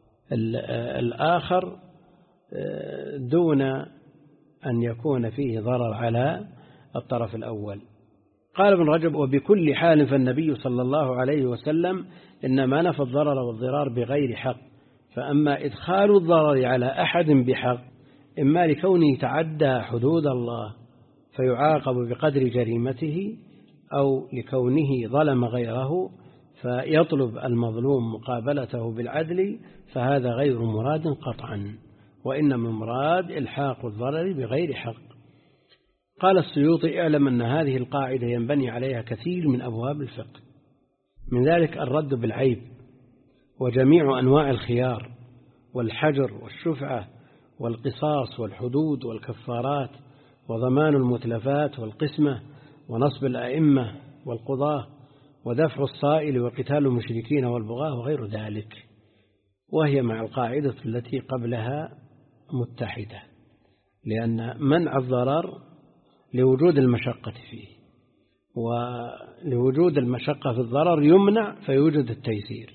الآخر دون أن يكون فيه ضرر على الطرف الأول. قال ابن رجب: وبكل حال فالنبي صلى الله عليه وسلم إنما نفى الضرر والضرار بغير حق. فأما إدخال الضرر على أحد بحق، إما لكونه تعدى حدود الله فيعاقب بقدر جريمته، أو لكونه ظلم غيره فيطلب المظلوم مقابلته بالعدل، فهذا غير مراد قطعا، وإنما مراد إلحاق الضرر بغير حق. قال السيوطي: اعلم أن هذه القاعدة ينبني عليها كثير من أبواب الفقه، من ذلك الرد بالعيب، وجميع أنواع الخيار، والحجر، والشفعة، والقصاص، والحدود، والكفارات، وضمان المتلفات، والقسمة، ونصب الأئمة والقضاة، ودفع الصائل، وقتال المشركين والبغاة، وغير ذلك. وهي مع القاعدة التي قبلها متحدة، لأن منع الضرر لوجود المشقة فيه، ولوجود المشقة في الضرر يمنع فيوجد التيسير.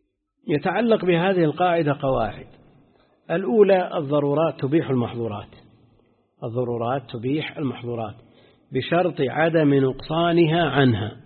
يتعلق بهذه القاعدة قواعد. الأولى: الضرورات تبيح المحظورات، الضرورات تبيح المحظورات بشرط عدم نقصانها عنها.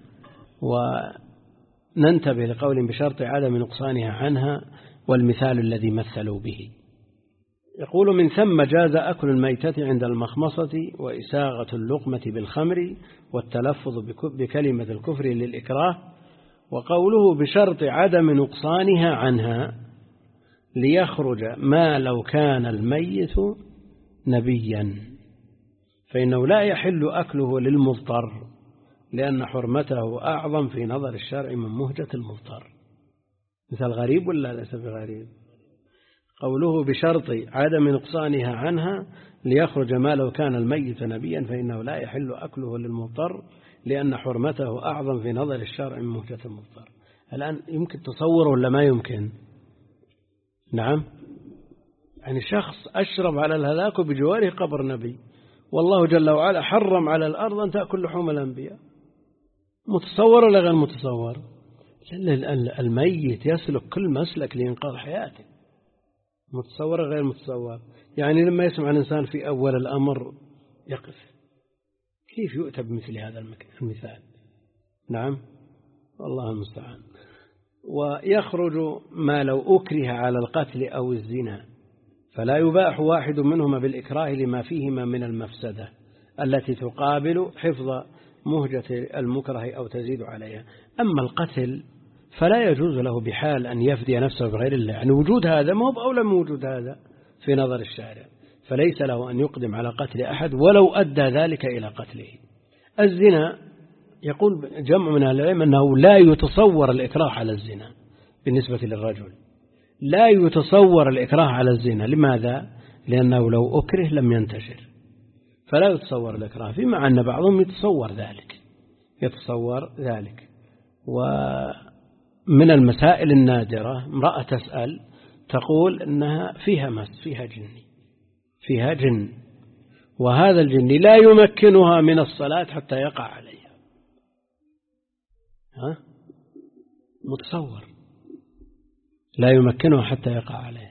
وننتبه لقول بشرط عدم نقصانها عنها والمثال الذي مثلوا به. يقول من ثم جاز أكل الميتة عند المخمصة وإساغة اللقمة بالخمر والتلفظ بكلمة الكفر للإكراه. وقوله بشرط عدم نقصانها عنها ليخرج ما لو كان الميت نبيا، فإنه لا يحل أكله للمضطر لأن حرمته أعظم في نظر الشرع من مهجة المضطر. مثل غريب ولا ليس بغريب؟ قوله بشرط عدم نقصانها عنها ليخرج ما لو كان الميت نبيا فإنه لا يحل أكله للمضطر لأن حرمته أعظم في نظر الشرع من مهجة المضطر. الآن يمكن تصوره ولا ما يمكن؟ نعم، يعني شخص أشرب على الهلاك بجواره قبر نبي، والله جل وعلا حرم على الأرض أن تأكل لحوم الأنبياء. متصور ولا غير متصور؟ الميت يسلك كل مسلك لإنقاذ حياته. متصور غير متصور؟ يعني لما يسمع الإنسان في أول الأمر يقف، كيف يؤتى بمثل هذا المثال؟ نعم، والله المستعان. ويخرج ما لو أكره على القتل أو الزنا فلا يباح واحد منهما بالإكراه لما فيهما من المفسدة التي تقابل حفظ مهجة المكره أو تزيد عليها. أما القتل فلا يجوز له بحال أن يفدي نفسه بغير الله، يعني وجود هذا ما هو بأولى من وجود هذا في نظر الشارع، فليس له أن يقدم على قتل أحد ولو أدى ذلك إلى قتله. الزنا يقول جمع من أهل العلم أنه لا يتصور الإكراه على الزنا بالنسبة للرجل، لا يتصور الإكراه على الزنا. لماذا؟ لأنه لو أكره لم ينتشر، فلا يتصور الإكراه فيه، مع أن بعضهم يتصور ذلك. ومن المسائل النادرة امرأة تسأل تقول إنها فيها مس، فيها جن، وهذا الجن لا يمكنها من الصلاة حتى يقع عليها. متصور لا يمكنها حتى يقع عليها،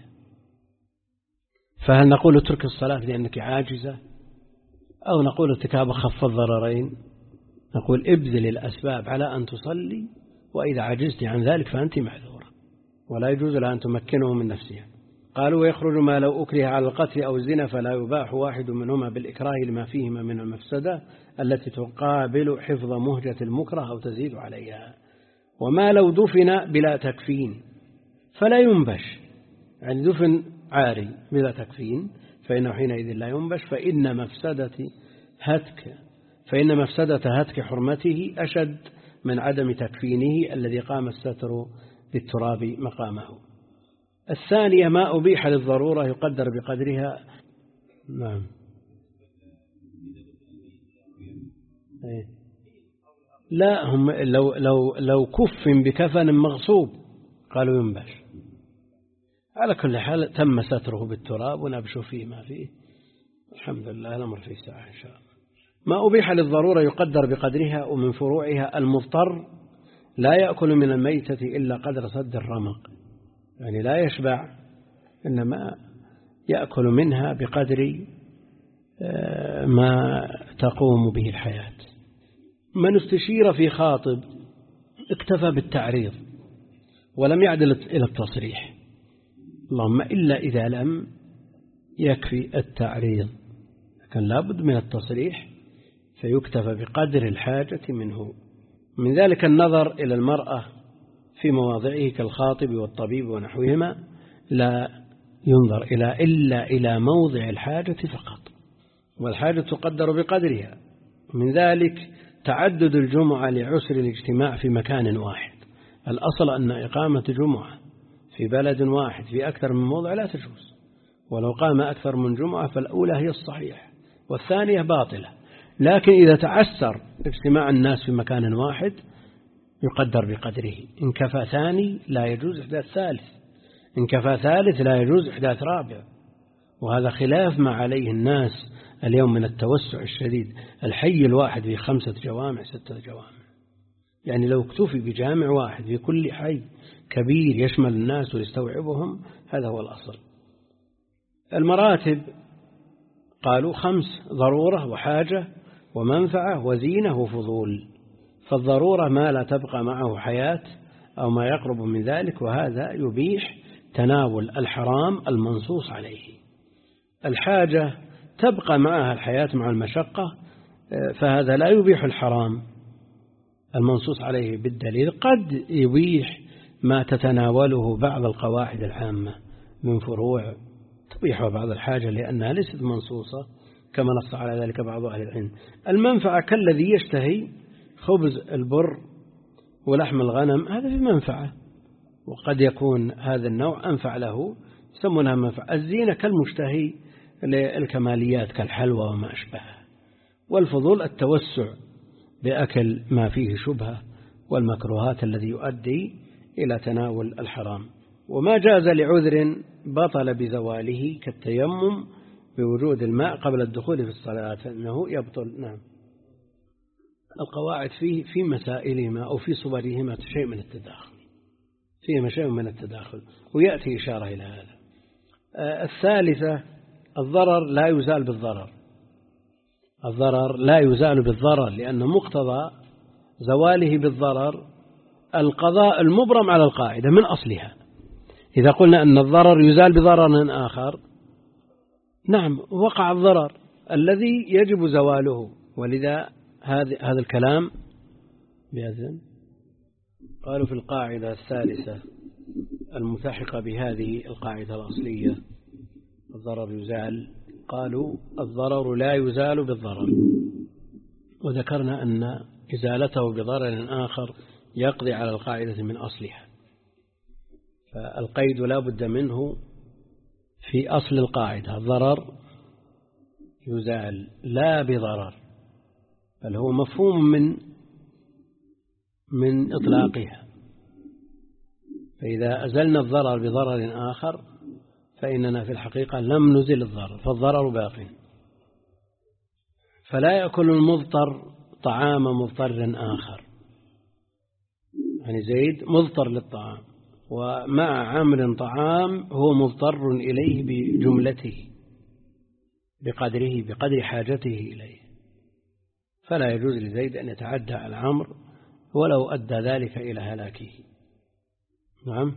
فهل نقول اترك الصلاة لأنك عاجزة، أو نقول ارتكاب أخف الضررين؟ نقول ابذل الأسباب على أن تصلي، وإذا عجزت عن ذلك فأنت معذورة، ولا يجوز لها أن تمكنه من نفسها. قالوا ويخرج ما لو أكره على القتل أو الزنا فلا يباح واحد منهما بالإكراه لما فيهما من المفسدة التي تقابل حفظ مهجة المكره أو تزيد عليها. وما لو دفن بلا تكفين فلا ينبش، يعني دفن عاري بلا تكفين فإنه حينئذ لا ينبش، فإن مفسدة هتك حرمته أشد من عدم تكفينه الذي قام الستر بالتراب مقامه. الثانية ما أبيح للضرورة يقدر بقدرها. نعم، لا، هم لو كف بكفن مغصوب قالوا ينبش. على كل حال تم ستره بالتراب ونبش فيه ما فيه، الحمد لله الأمر في ساعة إن شاء الله. ما أبيح للضرورة يقدر بقدرها، ومن فروعها المضطر لا يأكل من الميتة إلا قدر سد الرمق، يعني لا يشبع، إنما يأكل منها بقدر ما تقوم به الحياة. من استشير في خاطب اكتفى بالتعريض ولم يعدل إلى التصريح، اللهم إلا إذا لم يكفي التعريض، لكن لابد من التصريح فيكتفى بقدر الحاجة منه. من ذلك النظر إلى المرأة في مواضعه كالخاطب والطبيب ونحوهما، لا ينظر إلا إلى موضع الحاجة فقط، والحاجة تقدر بقدرها. من ذلك تعدد الجمعة لعسر الاجتماع في مكان واحد. الأصل أن إقامة جمعة في بلد واحد في أكثر من موضع لا تجوز، ولو قام أكثر من جمعة فالأولى هي الصحيح والثانية باطلة. لكن إذا تعسر اجتماع الناس في مكان واحد يقدر بقدره. إن كفى ثاني لا يجوز إحداث ثالث، إن كفى ثالث لا يجوز إحداث رابع، وهذا خلاف ما عليه الناس اليوم من التوسع الشديد. الحي الواحد في 5 جوامع 6 جوامع، يعني لو اكتفي بجامع واحد في كل حي كبير يشمل الناس ويستوعبهم، هذا هو الأصل. المراتب قالوا 5: ضرورة وحاجة ومنفعة وزينة وفضول. فالضرورة ما لا تبقى معه حياة أو ما يقرب من ذلك، وهذا يبيح تناول الحرام المنصوص عليه. الحاجة تبقى معها الحياة مع المشقة، فهذا لا يبيح الحرام المنصوص عليه بالدليل. قد يبيح ما تتناوله بعض القواعد العامة من فروع تبيح بعض الحاجة لأنها ليست منصوصة كما نص على ذلك بعض أهل العلم. المنفعة كالذي يشتهي خبز البر ولحم الغنم، هذا في منفعة، وقد يكون هذا النوع أنفع له، يسمونها منفعة. الزينة كالمشتهي للكماليات كالحلوى وما أشبهها. والفضول التوسع بأكل ما فيه شبهة والمكروهات الذي يؤدي إلى تناول الحرام. وما جاز لعذر بطل بزواله كالتيمم بوجود الماء قبل الدخول في الصلاة أنه يبطل. نعم. القواعد فيه في مسائلهما أو في صورهما شيء من التداخل، فيهما شيء من التداخل، ويأتي إشارة إلى هذا. الثالثة: الضرر لا يزال بالضرر. الضرر لا يزال بالضرر، لأن مقتضى زواله بالضرر القضاء المبرم على القاعدة من أصلها. إذا قلنا أن الضرر يزال بضرر آخر، نعم وقع الضرر الذي يجب زواله. ولذا هذا الكلام بأذن قالوا في القاعدة الثالثة الملتحقة بهذه القاعدة الأصلية: الضرر يزال، قالوا الضرر لا يزال بالضرر. وذكرنا أن إزالته بضرر آخر يقضي على القاعدة من أصلها، فالقيد لا بد منه في أصل القاعدة. الضرر يزال لا بضرر، بل هو مفهوم من إطلاقها. فإذا أزلنا الضرر بضرر آخر فإننا في الحقيقة لم نزل الضرر، فالضرر باق. فلا يأكل المضطر طعام مضطر آخر، يعني زيد مضطر للطعام ومع عمر طعام هو مضطر إليه بجملته بقدر حاجته إليه، فلا يجوز لزيد أن يتعدى على عمرو ولو أدى ذلك إلى هلاكه. نعم.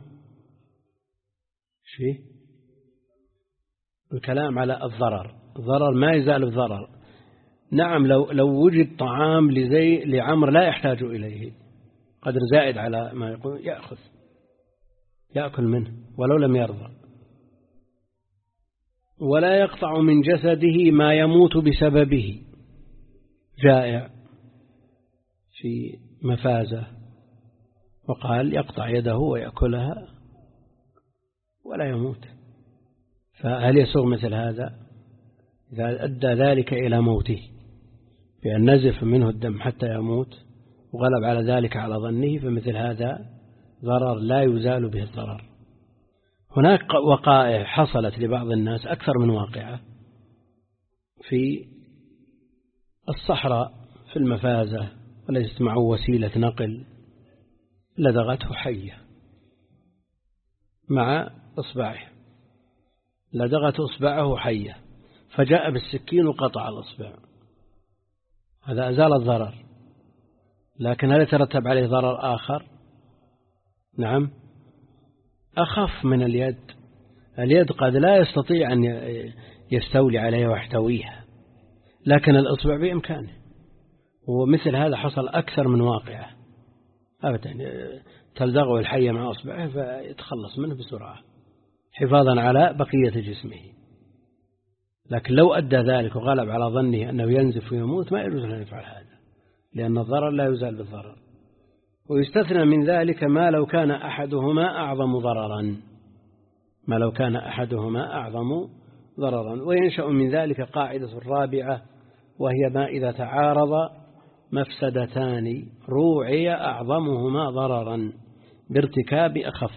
شيء الكلام على الضرر ما يزال الضرر. نعم لو وجد طعام لعمر لا يحتاج إليه قدر زائد على ما يقول يأكل منه ولو لم يرضى. ولا يقطع من جسده ما يموت بسببه، جائع في مفازة وقال يقطع يده ويأكلها ولا يموت، فهل يسوغ مثل هذا؟ إذا أدى ذلك إلى موته بأن نزف منه الدم حتى يموت وغلب على ذلك على ظنه، فمثل هذا ضرر لا يزال به الضرر. هناك وقائع حصلت لبعض الناس أكثر من واقعة في الصحراء في المفازة وليست معه وسيلة نقل، لدغته حية مع إصبعه، لدغت إصبعه حية فجاء بالسكين وقطع الإصبع، هذا أزال الضرر. لكن هل يترتب عليه ضرر آخر؟ نعم، أخف من اليد. اليد قد لا يستطيع أن يستولي عليها ويحتويها، لكن الإصبع بإمكانه. ومثل هذا حصل أكثر من واقعة أبدا، تلدغه الحية مع إصبعه فيتخلص منه بسرعة حفاظا على بقية جسمه. لكن لو أدى ذلك وغلب على ظنه أنه ينزف ويموت ما يجوز أن يفعل هذا، لأن الضرر لا يزال بالضرر. ويستثنى من ذلك ما لو كان أحدهما أعظم ضررا، ما لو كان أحدهما أعظم ضررا. وينشأ من ذلك قاعدة الرابعة، وهي ما إذا تعارض مفسدتان روعي أعظمهما ضررا بارتكاب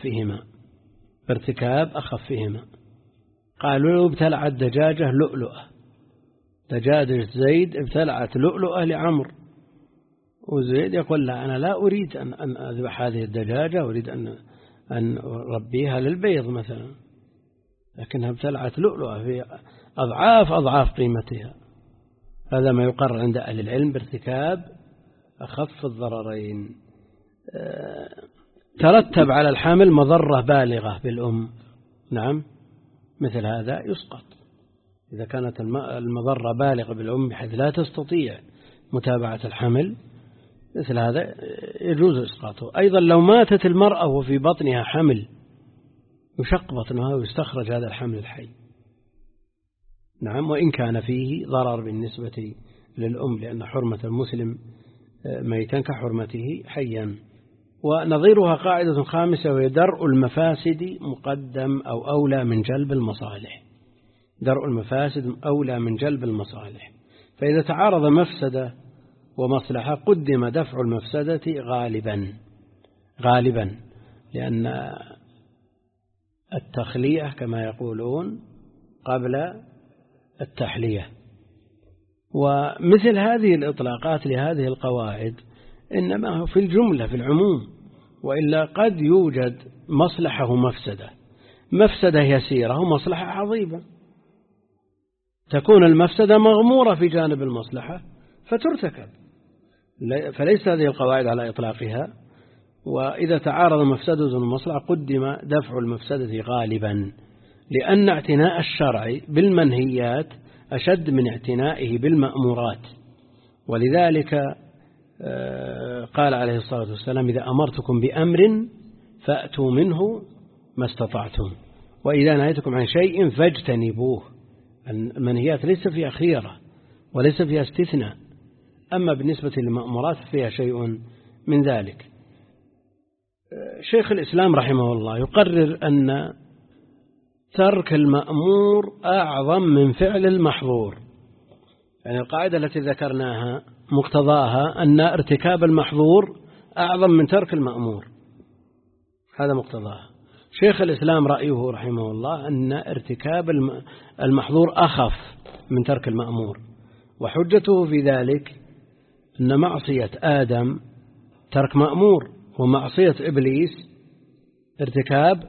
أخفهما. قالوا لو ابتلعت دجاجة لؤلؤة، دجاجة زيد ابتلعت لؤلؤة لعمر، وزيد يقول لا أنا لا أريد أن أذبح هذه الدجاجة، أريد أن أربيها للبيض مثلا، لكنها ابتلعت لؤلؤة في أضعاف قيمتها. هذا ما يقرر عند أهل العلم بارتكاب أخف الضررين. ترتب على الحمل مضرة بالغة بالأم، نعم، مثل هذا يسقط. إذا كانت المضرة بالغة بالأم بحيث لا تستطيع متابعة الحمل، مثل هذا يجوز إسقاطه. أيضا لو ماتت المرأة وفي بطنها حمل يشق بطنها ويستخرج هذا الحمل الحي، نعم، وإن كان فيه ضرر بالنسبة للأم، لأن حرمة المسلم ميتا كحرمته حيا. ونظيرها قاعدة خامسة، وهي درء المفاسد مقدم أو أولى من جلب المصالح. درء المفاسد أولى من جلب المصالح. فإذا تعارض مفسدة ومصلحة قدم دفع المفسدة غالبا، لأن التخلية كما يقولون قبل التحلية. ومثل هذه الإطلاقات لهذه القواعد إنما في الجملة في العموم، وإلا قد يوجد مصلحة ومفسدة، مفسدة يسيرة ومصلحة عظيمة، تكون المفسدة مغمورة في جانب المصلحة فترتكب، فليس هذه القواعد على إطلاقها. وإذا تعارض مفسدة ومصلحة قدم دفع المفسدة غالبا، لأن اعتناء الشرع بالمنهيات أشد من اعتنائه بالمأمورات. ولذلك قال عليه الصلاة والسلام: إذا أمرتكم بأمر فأتوا منه ما استطعتم، وإذا نهيتكم عن شيء فاجتنبوه. المنهيات ليس فيها خيرة وليس فيها استثناء، أما بالنسبة للمأمورات فيها شيء من ذلك. شيخ الإسلام رحمه الله يقرر أن ترك المأمور أعظم من فعل المحظور. يعني القاعدة التي ذكرناها مقتضاها أن ارتكاب المحظور أعظم من ترك المأمور، هذا مقتضاها. شيخ الإسلام رأيه رحمه الله أن ارتكاب المحظور أخف من ترك المأمور، وحجته في ذلك أن معصية آدم ترك مأمور، ومعصية إبليس ارتكاب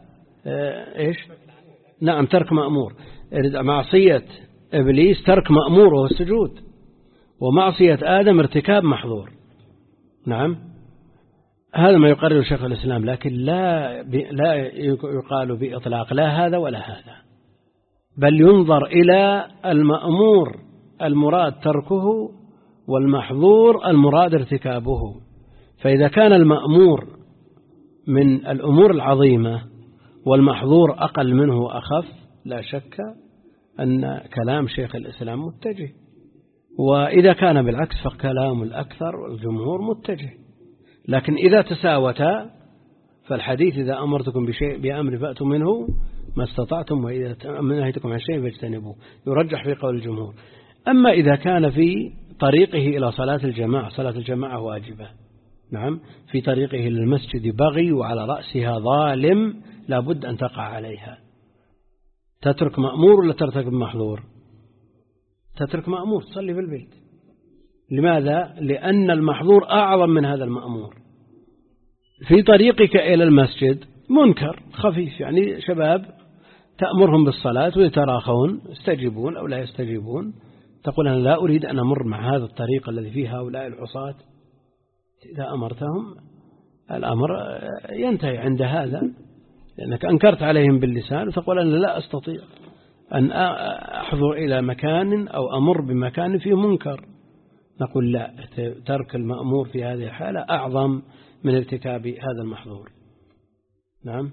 نعم ترك مأمور. معصية إبليس ترك مأمور وهو السجود، ومعصية آدم ارتكاب محظور، نعم. هذا ما يقرر شيخ الإسلام، لكن لا يقال بإطلاق لا هذا ولا هذا، بل ينظر إلى المأمور المراد تركه والمحظور المراد ارتكابه. فإذا كان المأمور من الأمور العظيمة والمحظور أقل منه وأخف، لا شك أن كلام شيخ الإسلام متجه. وإذا كان بالعكس فكلام الأكثر والجمهور متجه. لكن إذا تساوتا فالحديث: إذا أمرتكم بأمر فأتوا منه ما استطعتم، وإذا نهيتكم عن شيء فاجتنبوه، يرجح في قول الجمهور. أما إذا كان في طريقه إلى صلاة الجماعة، صلاة الجماعة واجبة، نعم، في طريقه للمسجد بغي وعلى رأسها ظالم لا بد أن تقع عليها، تترك مأمور ولا ترتكب محظور؟ تترك مأمور، تصلي في البيت. لماذا؟ لأن المحظور أعظم من هذا المأمور. في طريقك إلى المسجد منكر خفيف، يعني شباب تأمرهم بالصلاة ويتراخون، يستجيبون أو لا يستجيبون، تقول أنا لا أريد أن أمر مع هذا الطريق الذي فيه هؤلاء العصاة. إذا أمرتهم الأمر ينتهي عند هذا، لأنك أنكرت عليهم باللسان وتقول أنا لا أستطيع أن أحضر إلى مكان أو أمر بمكان فيه منكر. نقول لا، ترك المأمور في هذه الحالة أعظم من ارتكاب هذا المحظور، نعم.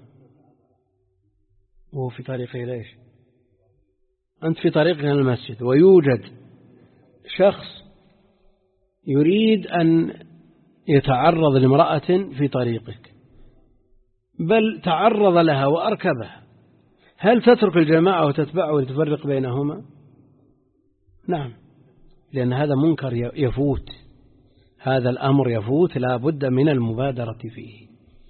وهو في طريقه ليش؟ أنت في طريقك إلى المسجد ويوجد شخص يريد أن يتعرض لامرأة في طريقك، بل تعرض لها وأركبها، هل تترك الجماعة وتتبعه وتفرق بينهما؟ نعم، لأن هذا منكر يفوت، هذا الأمر يفوت، لا بد من المبادرة فيه.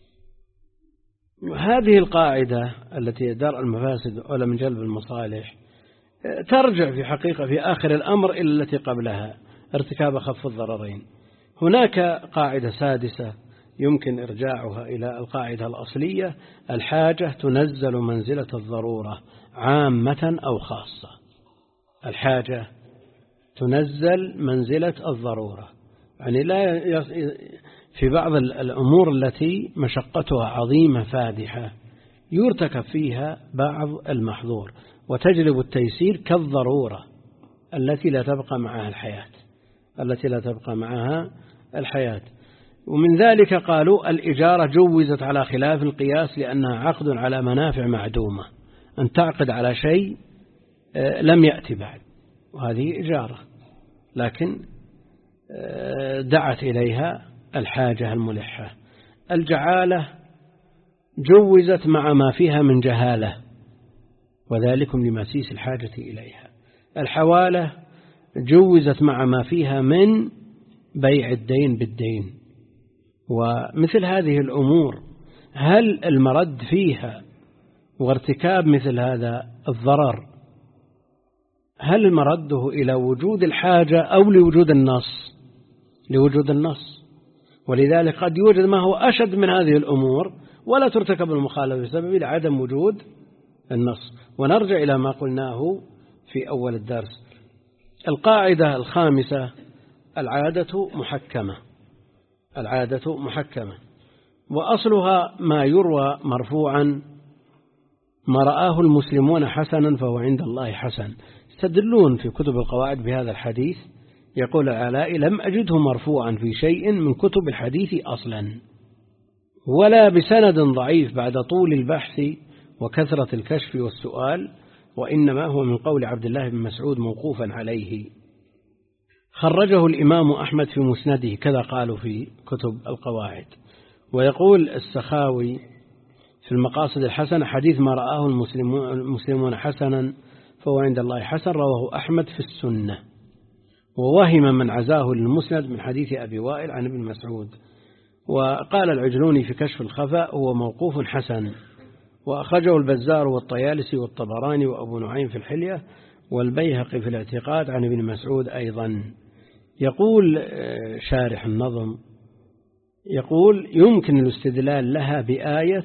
هذه القاعدة التي درء المفاسد أولى من جلب المصالح ترجع في حقيقة في آخر الأمر إلى التي قبلها، ارتكاب أخف الضررين. هناك قاعدة سادسة يمكن إرجاعها إلى القاعدة الأصلية: الحاجة تنزل منزلة الضرورة عامة أو خاصة. الحاجة تنزل منزلة الضرورة. يعني لا في بعض الأمور التي مشقتها عظيمة فادحة يرتكب فيها بعض المحظور وتجلب التيسير كالضرورة التي لا تبقى معها الحياة. ومن ذلك قالوا الإجارة جوزت على خلاف القياس لأنها عقد على منافع معدومة، أن تعقد على شيء لم يأتي بعد، وهذه إجارة، لكن دعت إليها الحاجة الملحة. الجعالة جوزت مع ما فيها من جهالة، وذلكم لمسيس الحاجة إليها. الحوالة جوزت مع ما فيها من بيع الدين بالدين. ومثل هذه الأمور هل المرد فيها وارتكاب مثل هذا الضرر هل مرده إلى وجود الحاجة أو لوجود النص؟ لوجود النص. ولذلك قد يوجد ما هو أشد من هذه الأمور ولا ترتكب المخالفة بسبب عدم وجود النص. ونرجع إلى ما قلناه في أول الدرس. القاعدة الخامسة: العادة محكمة، وأصلها ما يروى مرفوعا: ما رآه المسلمون حسنا فهو عند الله حسن. يستدلون في كتب القواعد بهذا الحديث. يقول العلاء: لم أجده مرفوعا في شيء من كتب الحديث أصلا، ولا بسند ضعيف بعد طول البحث وكثرة الكشف والسؤال، وإنما هو من قول عبد الله بن مسعود موقوفا عليه. خرجه الإمام أحمد في مسنده، كذا قالوا في كتب القواعد. ويقول السخاوي في المقاصد الحسنة: حديث ما رآه المسلمون حسنا فهو عند الله حسن، رواه أحمد في السنة. ووهم من عزاه للمسند من حديث أبي وائل عن ابن مسعود. وقال العجلوني في كشف الخفاء: هو موقوف حسن. وأخرجه البزار والطيالسي والطبراني وأبو نعيم في الحلية والبيهقي في الاعتقاد عن ابن مسعود أيضا. يقول شارح النظم: يقول يمكن الاستدلال لها بآية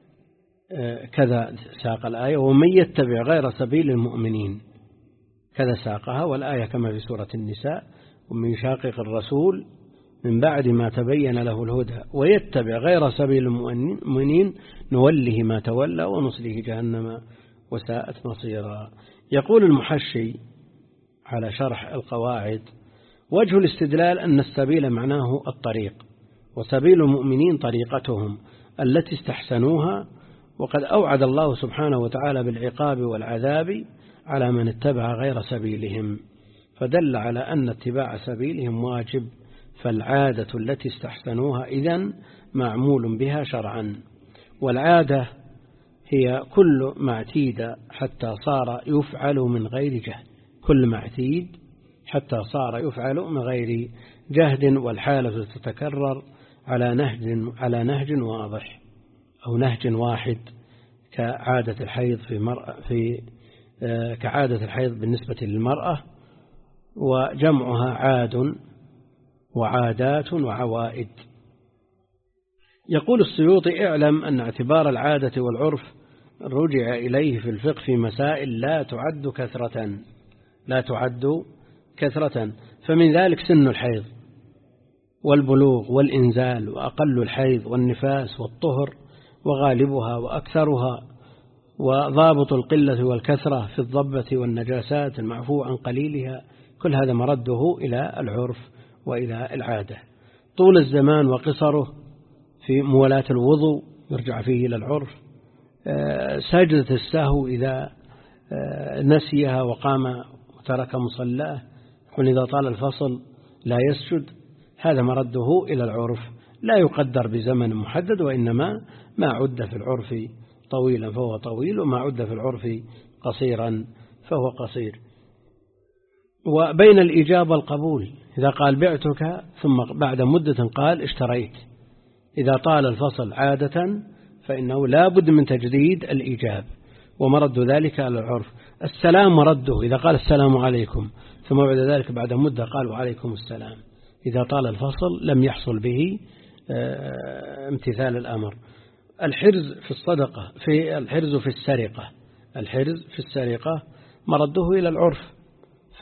كذا، ساق الآية: ومن يتبع غير سبيل المؤمنين، كذا ساقها. والآية كما في سورة النساء: ومن يشاقق الرسول من بعد ما تبين له الهدى ويتبع غير سبيل المؤمنين نوله ما تولى ونصله جهنم وساءت مصيرا. يقول المحشي على شرح القواعد: وجه الاستدلال أن السبيل معناه الطريق، وسبيل المؤمنين طريقتهم التي استحسنوها، وقد أوعد الله سبحانه وتعالى بالعقاب والعذاب على من اتبع غير سبيلهم، فدل على أن اتباع سبيلهم واجب، فالعادة التي استحسنوها إذن معمول بها شرعا. والعادة هي كل ما اعتيد حتى صار يفعل من غير جهد، كل ما اعتيد حتى صار يفعل من غير جهد. والحالة تتكرر على نهج واضح أو نهج واحد، كعادة الحيض كعادة الحيض بالنسبة للمرأة، وجمعها عاد وعادات وعوائد. يقول السيوطي: اعلم أن اعتبار العادة والعرف رجع إليه في الفقه في مسائل لا تعد كثرة، فمن ذلك سن الحيض والبلوغ والإنزال، وأقل الحيض والنفاس والطهر وغالبها وأكثرها، وضابط القلة والكثرة في الضبة والنجاسات المعفو عن قليلها. كل هذا مرده إلى العرف وإلى العادة. طول الزمان وقصره في موالاة الوضوء يرجع فيه إلى العرف. سجدة السهو إذا نسيها وقام وترك مصلاه، يقول إذا طال الفصل لا يسجد، هذا مرده إلى العرف، لا يقدر بزمن محدد، وإنما ما عد في العرف طويلا فهو طويل، وما عد في العرف قصيرا فهو قصير. وبين الإجابة والقبول، إذا قال بعتك ثم بعد مدة قال اشتريت، إذا طال الفصل عادة فإنه لا بد من تجديد الإيجاب، ومرد ذلك على العرف. السلام مرده إذا قال السلام عليكم ثم بعد ذلك بعد مدة قال وعليكم السلام، إذا طال الفصل لم يحصل به امتثال الأمر. الحرز في الصدقة، الحرز في السرقة مرده إلى العرف،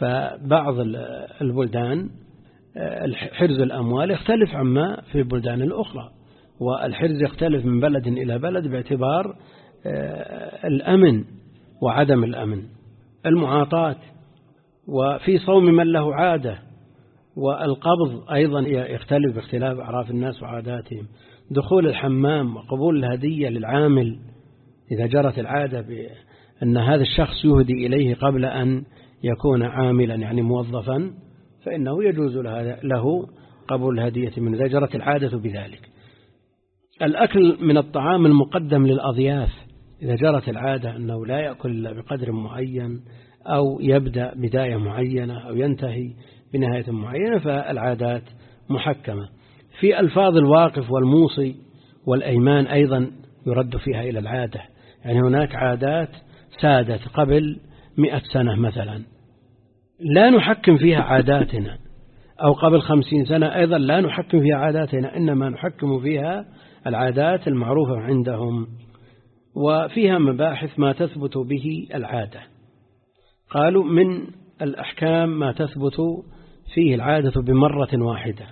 فبعض البلدان حرز الأموال يختلف عما في البلدان الأخرى، والحرز يختلف من بلد إلى بلد باعتبار الأمن وعدم الأمن، المعاطاة، وفي صوم من له عادة، والقبض أيضا يختلف باختلاف أعراف الناس وعاداتهم، دخول الحمام وقبول الهدية للعامل إذا جرت العادة بأن هذا الشخص يهدي إليه قبل أن يكون عاملا يعني موظفا، فإنه يجوز له قبول الهدية منه إذا جرت العادة بذلك. الأكل من الطعام المقدم للأضياف إذا جرت العادة أنه لا يأكل إلا بقدر معين، أو يبدأ بداية معينة أو ينتهي بنهاية معينة، فالعادات محكمة. في ألفاظ الواقف والموصي والأيمان أيضا يرد فيها إلى العادة، يعني هناك عادات سادت قبل 100 سنة مثلا لا نحكم فيها عاداتنا، أو قبل 50 سنة أيضا لا نحكم فيها عاداتنا، إنما نحكم فيها العادات المعروفة عندهم، وفيها مباحث ما تثبت به العادة. قالوا من الأحكام ما تثبت فيه العادة بمرة واحدة،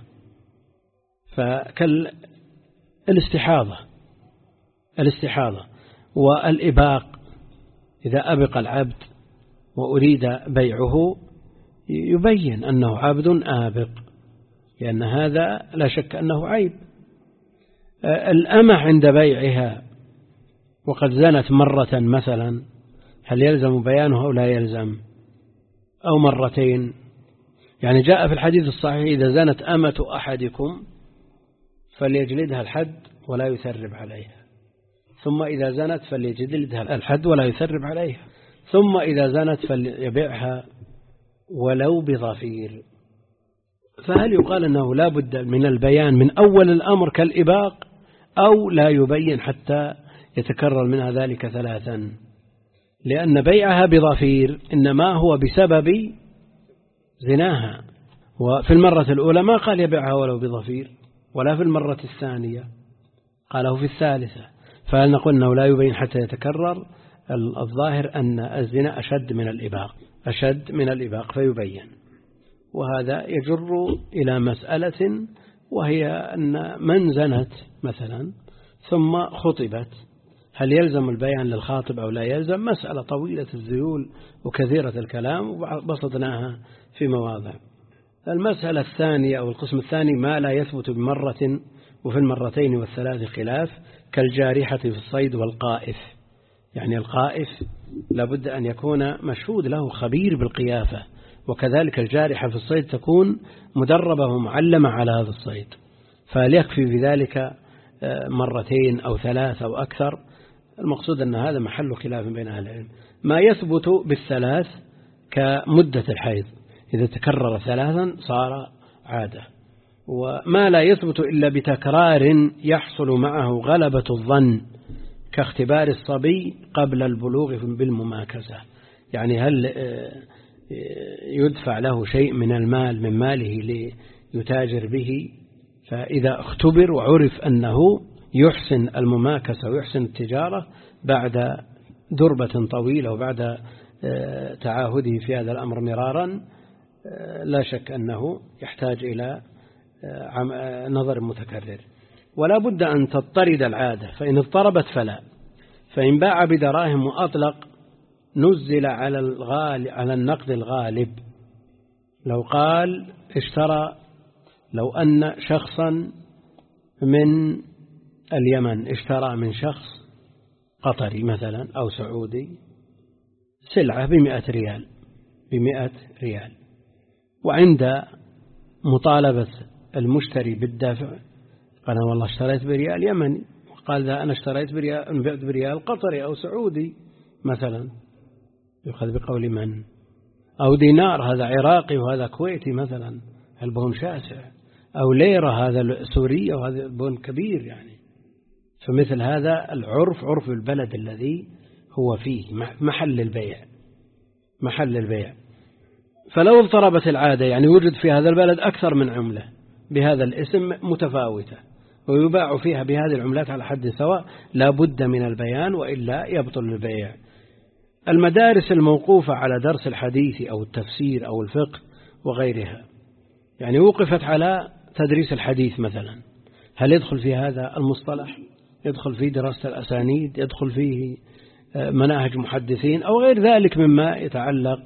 الاستحاضة والإباق، إذا أبق العبد وأريد بيعه يبين أنه عبد آبق، لأن هذا لا شك أنه عيب. الأمة عند بيعها وقد زنت مرة مثلا، هل يلزم بيانه أو لا يلزم؟ أو مرتين، يعني جاء في الحديث الصحيح إذا زنت أمة أحدكم فليجلدها الحد ولا يثرب عليها، ثم إذا زنت فليجلدها الحد ولا يثرب عليها، ثم إذا زنت فليبيعها ولو بظفير. فهل يقال أنه لا بد من البيان من أول الأمر كالإباق، أو لا يبين حتى يتكرر منها ذلك 3؟ لأن بيعها بظفير إنما هو بسبب زناها، وفي المرة الأولى ما قال يبيعها ولو بظفير، ولا في المرة الثانية، قاله في الثالثة. فهل نقول أنه لا يبين حتى يتكرر؟ الظاهر أن الزنا أشد من الإباق فيبين. وهذا يجر إلى مسألة، وهي أن من زنت مثلا ثم خطبت هل يلزم البيان للخاطب أو لا يلزم؟ مسألة طويلة الذيول وكثيرة الكلام، وبسطناها في مواضع. المسألة الثانية أو القسم الثاني ما لا يثبت بمرة، وفي المرتين والثلاث خلاف، كالجارحة في الصيد والقائف. يعني القائف لابد أن يكون مشهود له خبير بالقيافة، وكذلك الجارحة في الصيد تكون مدربة ومعلمة على هذا الصيد، فليكفي في ذلك مرتين أو 3 أو أكثر. المقصود أن هذا محل خلاف بين أهل العلم. ما يثبت بالثلاث كمدة الحيض، إذا تكرر 3 صار عادة. وما لا يثبت إلا بتكرار يحصل معه غلبة الظن، كاختبار الصبي قبل البلوغ بالمماكسة، يعني هل يدفع له شيء من المال من ماله ليتاجر به، فإذا اختبر وعرف أنه يحسن المماكسة ويحسن التجارة بعد دربة طويلة وبعد تعاهده في هذا الأمر مرارا، لا شك أنه يحتاج إلى نظر متكرر. ولا بد أن تضطرد العادة، فإن اضطربت فلا. فإن باع بدراهم وأطلق نزل على النقد الغالب. لو قال لو أن شخصا من اليمن اشترى من شخص قطري مثلا أو سعودي سلعة ب100 ريال، وعند مطالبة المشتري بالدفع قال والله اشتريت بريال يمني، وقال ذا أنا اشتريت بريال قطري أو سعودي مثلا، يؤخذ بقول من؟ أو دينار هذا عراقي وهذا كويتي مثلا، البون شاسع، أو ليرة هذا سورية وهذا البون كبير. يعني فمثل هذا العرف عرف البلد الذي هو فيه محل البيع. فلو اضطربت العادة، يعني وجد في هذا البلد أكثر من عملة بهذا الاسم متفاوتة ويباع فيها بهذه العملات على حد سواء، لا بد من البيان وإلا يبطل البيع. المدارس الموقوفة على درس الحديث أو التفسير أو الفقه وغيرها، يعني وقفت على تدريس الحديث مثلا، هل يدخل في هذا المصطلح؟ يدخل فيه دراسة الأسانيد، يدخل فيه مناهج محدثين أو غير ذلك مما يتعلق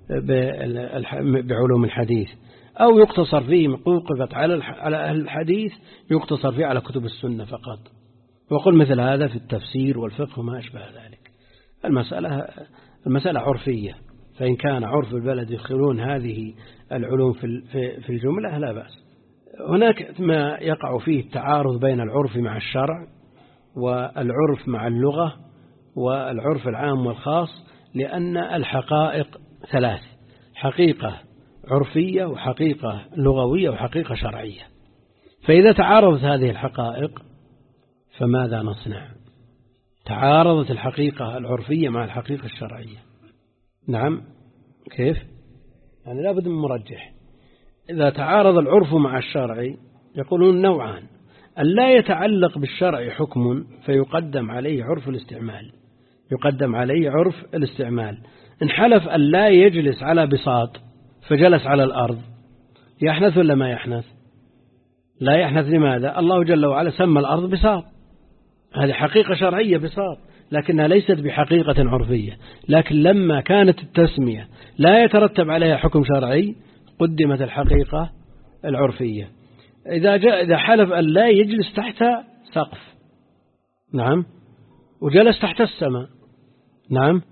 بعلوم الحديث، أو يقتصر فيه وقفت على أهل الحديث يقتصر فيه على كتب السنة فقط، وقل مثل هذا في التفسير والفقه وما أشبه ذلك. المسألة عرفية، فإن كان عرف البلد يدخلون هذه العلوم في الجملة لا بأس. هناك ما يقع فيه التعارض بين العرف مع الشرع والعرف مع اللغة والعرف العام والخاص، لأن الحقائق ثلاث: حقيقة عرفية وحقيقة لغوية وحقيقة شرعية. فإذا تعارضت هذه الحقائق فماذا نصنع؟ تعارضت الحقيقة العرفية مع الحقيقة الشرعية. نعم، كيف؟ يعني لا بد من مرجح. إذا تعارض العرف مع الشرع يقولون نوعان: أن لا يتعلق بالشرع حكم فيقدم عليه عرف الاستعمال، يقدم عليه عرف الاستعمال. إن حلف أن لا يجلس على بساط فجلس على الأرض، يحنث ولا ما يحنث؟ لا يحنث. لماذا؟ الله جل وعلا سمى الأرض بساط، هذه حقيقة شرعية بساط، لكنها ليست بحقيقة عرفية. لكن لما كانت التسمية لا يترتب عليها حكم شرعي قدمت الحقيقة العرفية. إذا حلف أن لا يجلس تحت سقف، نعم، وجلس تحت السماء، نعم،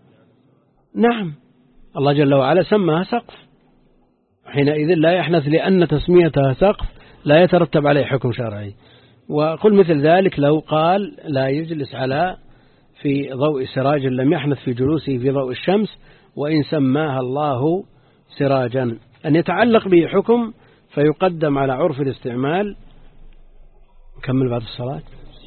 الله جل وعلا سماها سقف، حينئذ لا يحنث، لأن تسميتها سقف لا يترتب عليه حكم شرعي. وقل مثل ذلك لو قال لا يجلس في ضوء سراج لم يحنث في جلوسه في ضوء الشمس، وإن سماها الله سراجا، أن يتعلق به حكم فيقدم على عرف الاستعمال. كمل بعد الصلاة.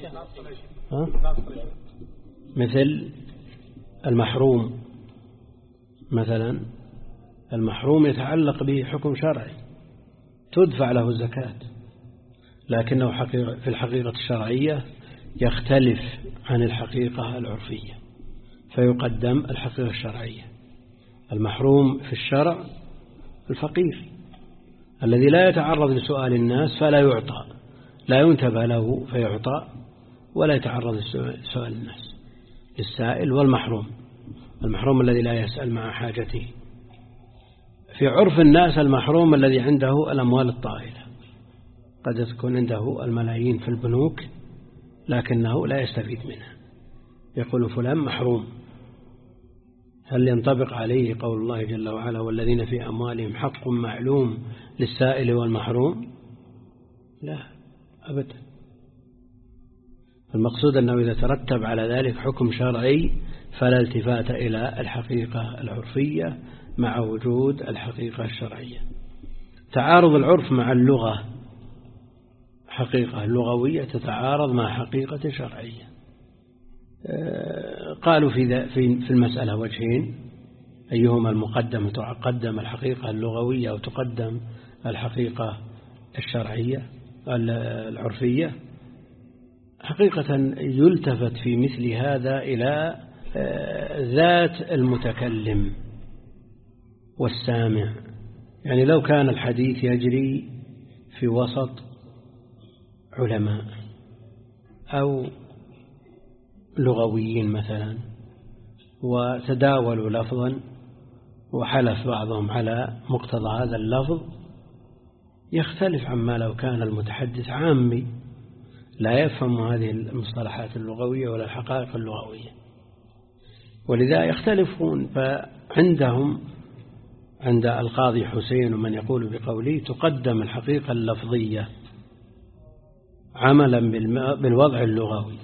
مثل المحروم مثلا، المحروم يتعلق به حكم شرعي تدفع له الزكاة، لكنه في الحقيقة الشرعية يختلف عن الحقيقة العرفية فيقدم الحقيقة الشرعية. المحروم في الشرع الفقير الذي لا يتعرض لسؤال الناس فلا يعطى، لا ينتبه له فيعطى، ولا يتعرض لسؤال الناس. للسائل والمحروم، المحروم الذي لا يسأل مع حاجته. في عرف الناس المحروم الذي عنده الأموال الطائلة، قد تكون عنده الملايين في البنوك لكنه لا يستفيد منها، يقول فلان محروم. هل ينطبق عليه قول الله جل وعلا والذين في أموالهم حق معلوم للسائل والمحروم؟ لا أبدا. المقصود أنه إذا ترتب على ذلك حكم شرعي فلا التفات إلى الحقيقة العرفية مع وجود الحقيقة الشرعية. تعارض العرف مع اللغة، حقيقة لغوية تتعارض مع حقيقة شرعية. قالوا في المسألة وجهين: أيهما المقدم؟ تقدم الحقيقة اللغوية أو تقدم الحقيقة الشرعية العرفية؟ حقيقة يلتفت في مثل هذا إلى ذات المتكلم والسامع. يعني لو كان الحديث يجري في وسط علماء أو لغويين مثلا وتداولوا لفظا وحلف بعضهم على مقتضى هذا اللفظ، يختلف عما لو كان المتحدث عامي لا يفهم هذه المصطلحات اللغوية ولا الحقائق اللغوية، ولذا يختلفون. فعندهم عند القاضي حسين ومن يقول بقوله تقدم الحقيقة اللفظية عملا بالوضع اللغوي،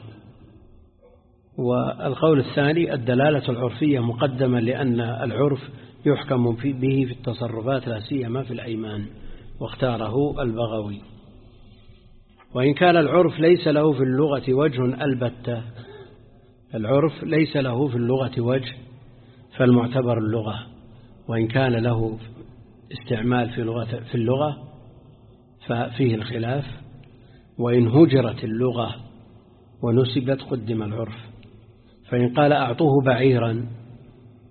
والقول الثاني الدلالة العرفية مقدمة لأن العرف يحكم به في التصرفات لا سيما في الأيمان، واختاره البغوي. وإن كان العرف ليس له في اللغة وجه البتة، العرف ليس له في اللغة وجه فالمعتبر اللغة، وإن كان له استعمال في اللغة ففيه الخلاف. وإن هجرت اللغة ونسبت قدم العرف. فإن قال أعطوه بعيرا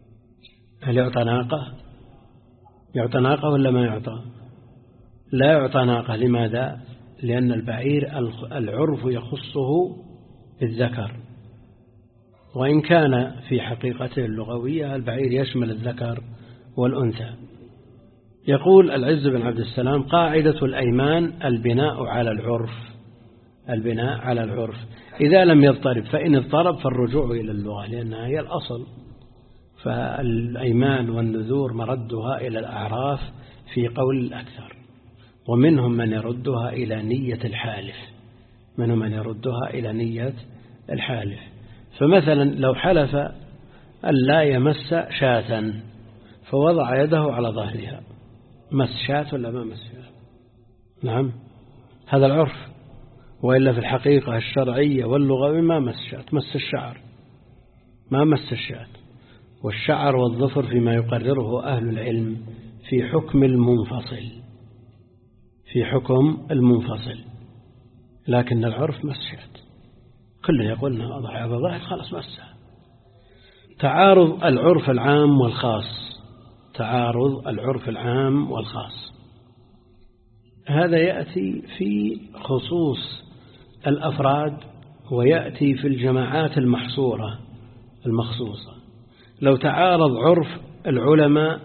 هل يعطى ناقة؟ يعطى ناقة ولا ما يعطى؟ لا يعطى ناقة. لماذا؟ لأن البعير العرف يخصه بالذكر، وإن كان في حقيقته اللغوية البعير يشمل الذكر والأنثى. يقول العز بن عبد السلام: قاعدة الأيمان البناء على العرف، البناء على العرف إذا لم يضطرب، فإن اضطرب فالرجوع إلى اللغة لأنها هي الأصل. فالأيمان والنذور مردها إلى الأعراف في قول الأكثر، ومنهم من يردها إلى نية الحالف، منهم من يردها إلى نية الحالف. فمثلا لو حلف أن لا يمس شاة فوضع يده على ظهرها، مس شاة ولا ما مس شاة؟ نعم، هذا العرف. وإلا في الحقيقة الشرعية واللغوية ما مس شاة، مس الشعر، ما مس الشاة. والشعر والظفر فيما يقرره أهل العلم في حكم المنفصل، في حكم المنفصل، لكن العرف مس شاة، كله يقول أنه أضع على ظهر خلاص مسها. تعارض العرف العام والخاص، تعارض العرف العام والخاص، هذا يأتي في خصوص الأفراد ويأتي في الجماعات المحصورة المخصوصة. لو تعارض عرف العلماء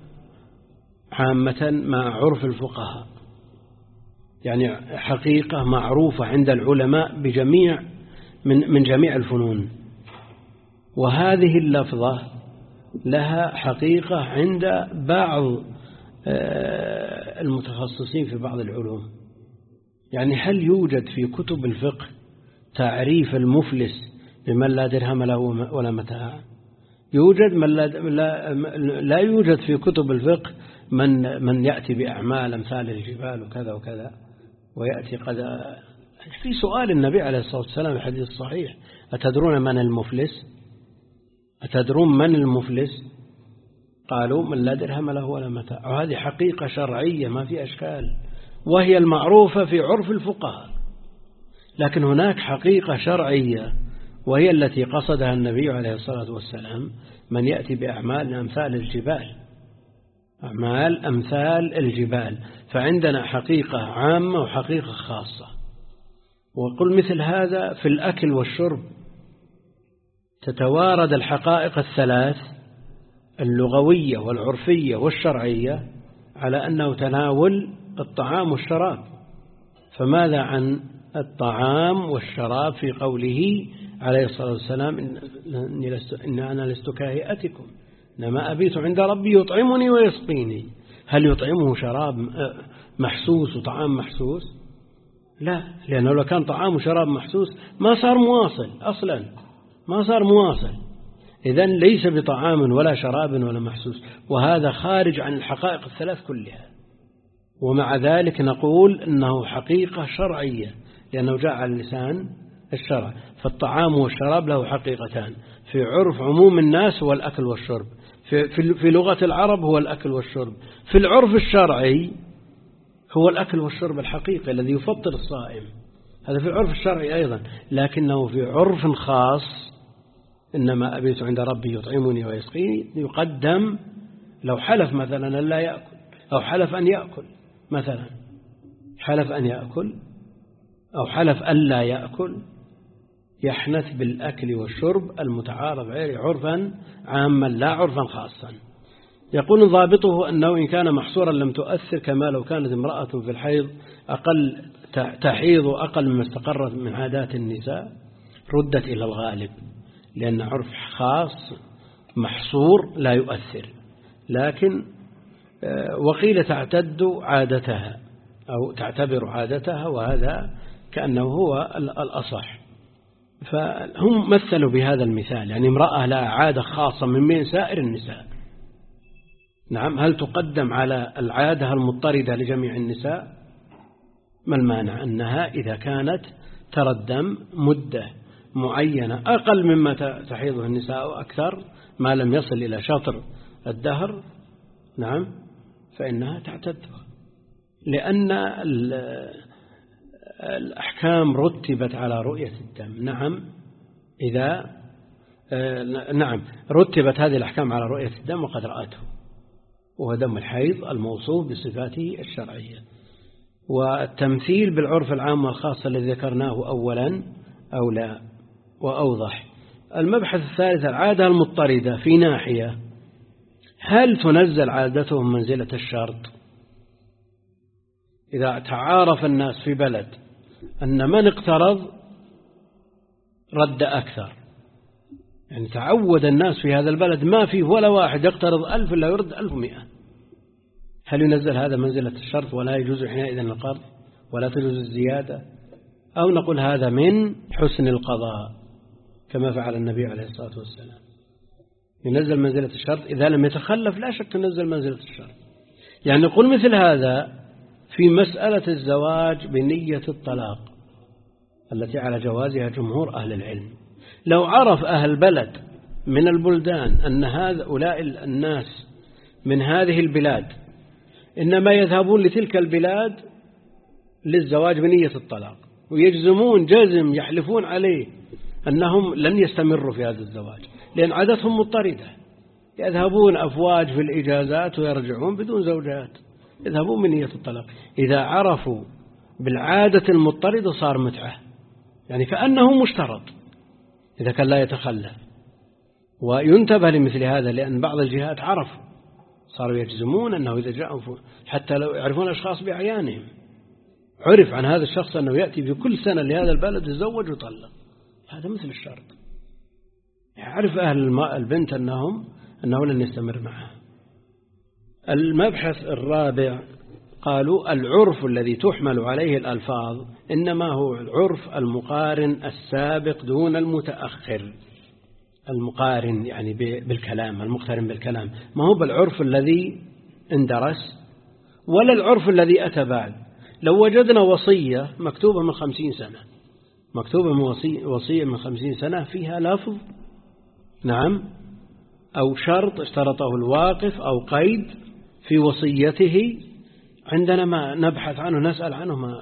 عامة مع عرف الفقهاء، يعني حقيقة معروفة عند العلماء بجميع من جميع الفنون، وهذه اللفظة لها حقيقة عند بعض المتخصصين في بعض العلوم. يعني هل يوجد في كتب الفقه تعريف المفلس بمن لا درهم له ولا متاع؟ يوجد من لا يوجد في كتب الفقه من يأتي بأعمال أمثال الجبال وكذا وكذا، ويأتي قد في سؤال النبي عليه الصلاة والسلام في الحديث الصحيح: أتدرون من المفلس؟ أتدرون من المفلس؟ قالوا: من لا درهم له ولا متاع. وهذه حقيقة شرعية ما في أشكال، وهي المعروفة في عرف الفقهاء. لكن هناك حقيقة شرعية وهي التي قصدها النبي عليه الصلاة والسلام: من يأتي بأعمال أمثال الجبال، أعمال أمثال الجبال. فعندنا حقيقة عامة وحقيقة خاصة. وقل مثل هذا في الأكل والشرب تتوارد الحقائق الثلاث اللغوية والعرفية والشرعية على أنه تناول الطعام والشراب. فماذا عن الطعام والشراب في قوله عليه الصلاة والسلام: إن أنا لست كهيئتكم، إنما أبيت عند ربي يطعمني ويسقيني. هل يطعمه شراب محسوس وطعام محسوس؟ لا، لأنه لو كان طعام وشراب محسوس ما صار مواصل أصلا، ما صار مواصل. إذن ليس بطعام ولا شراب ولا محسوس، وهذا خارج عن الحقائق الثلاث كلها. ومع ذلك نقول إنه حقيقة شرعية لأنه جاء على لسان الشرع. فالطعام والشراب له حقيقتان: في عرف عموم الناس هو الأكل والشرب، في لغة العرب هو الأكل والشرب، في العرف الشرعي هو الأكل والشرب الحقيقي الذي يفطر الصائم، هذا في العرف الشرعي أيضا. لكنه في عرف خاص: إنما أبيت عند ربي يطعمني ويسقيني، يقدم لو حلف مثلا لا يأكل، أو حلف أن يأكل مثلا، حلف أن يأكل أو حلف أن لا يأكل، يحنث بالأكل والشرب المتعارض عليه عرفا عاما لا عرفا خاصا. يقول ضابطه أنه إن كان محصورا لم تؤثر، كما لو كانت امرأة في الحيض أقل تحيض أقل مما استقرت من عادات النساء ردت إلى الغالب، لأن عرف خاص محصور لا يؤثر. لكن وقيل تعتد عادتها أو تعتبر عادتها، وهذا كأنه هو الأصح. فهم مثلوا بهذا المثال، يعني امرأة لها عادة خاصة من بين سائر النساء، نعم، هل تقدم على العادة المضطردة لجميع النساء؟ ما المانع أنها إذا كانت ترى الدم مدة معينة أقل مما تحيضه النساء أو أكثر، ما لم يصل إلى شطر الدهر، نعم، فإنها تعتدها، لأن الأحكام رتبت على رؤية الدم. نعم، إذا نعم، رتبت هذه الأحكام على رؤية الدم وقد رأته، وهو دم الحيض الموصوف بصفاته الشرعية. والتمثيل بالعرف العام والخاص الذي ذكرناه أولا أولى وأوضح. المبحث الثالث العادة المضطردة في ناحية، هل تنزل عادتهم منزلة الشرط؟ إذا تعارف الناس في بلد أن من اقترض رد أكثر، يعني تعود الناس في هذا البلد ما فيه ولا واحد يقترض 1000 إلا يرد 1100، هل ينزل هذا منزلة الشرط ولا يجوز حينئذ القرض ولا تجوز الزيادة؟ أو نقول هذا من حسن القضاء كما فعل النبي عليه الصلاة والسلام، ينزل منزلة الشرط إذا لم يتخلف، لا شك ينزل منزلة الشرط. يعني نقول مثل هذا في مسألة الزواج بنية الطلاق التي على جوازها جمهور أهل العلم، لو عرف أهل بلد من البلدان أن هؤلاء الناس من هذه البلاد إنما يذهبون لتلك البلاد للزواج بنية الطلاق، ويجزمون جزم يحلفون عليه أنهم لن يستمروا في هذا الزواج لأن عادتهم مضطردة، يذهبون أفواج في الإجازات ويرجعون بدون زوجات، يذهبون بنية الطلاق. إذا عرفوا بالعادة المضطردة صار متعة، يعني كأنه مشترط إذا كان لا يتخلف. وينتبه لمثل هذا لأن بعض الجهات عرفوا، صاروا يجزمون أنه إذا جاءوا حتى لو يعرفون أشخاص بأعيانهم، عرف عن هذا الشخص أنه يأتي في كل سنة لهذا البلد يتزوج ويطلق، هذا مثل الشرط. يعرف أهل البنت أنه لن يستمر معها. المبحث الرابع قالوا العرف الذي تحمل عليه الألفاظ إنما هو العرف المقارن السابق دون المتأخر. المقارن يعني بالكلام، المقترن بالكلام، ما هو بالعرف الذي اندرس ولا العرف الذي أتى بعد. لو وجدنا وصية مكتوبة من 50 سنة، مكتوبة من وصية من 50 سنة فيها لفظ نعم أو شرط اشترطه الواقف أو قيد في وصيته، عندنا ما نبحث عنه نسأل عنه، ما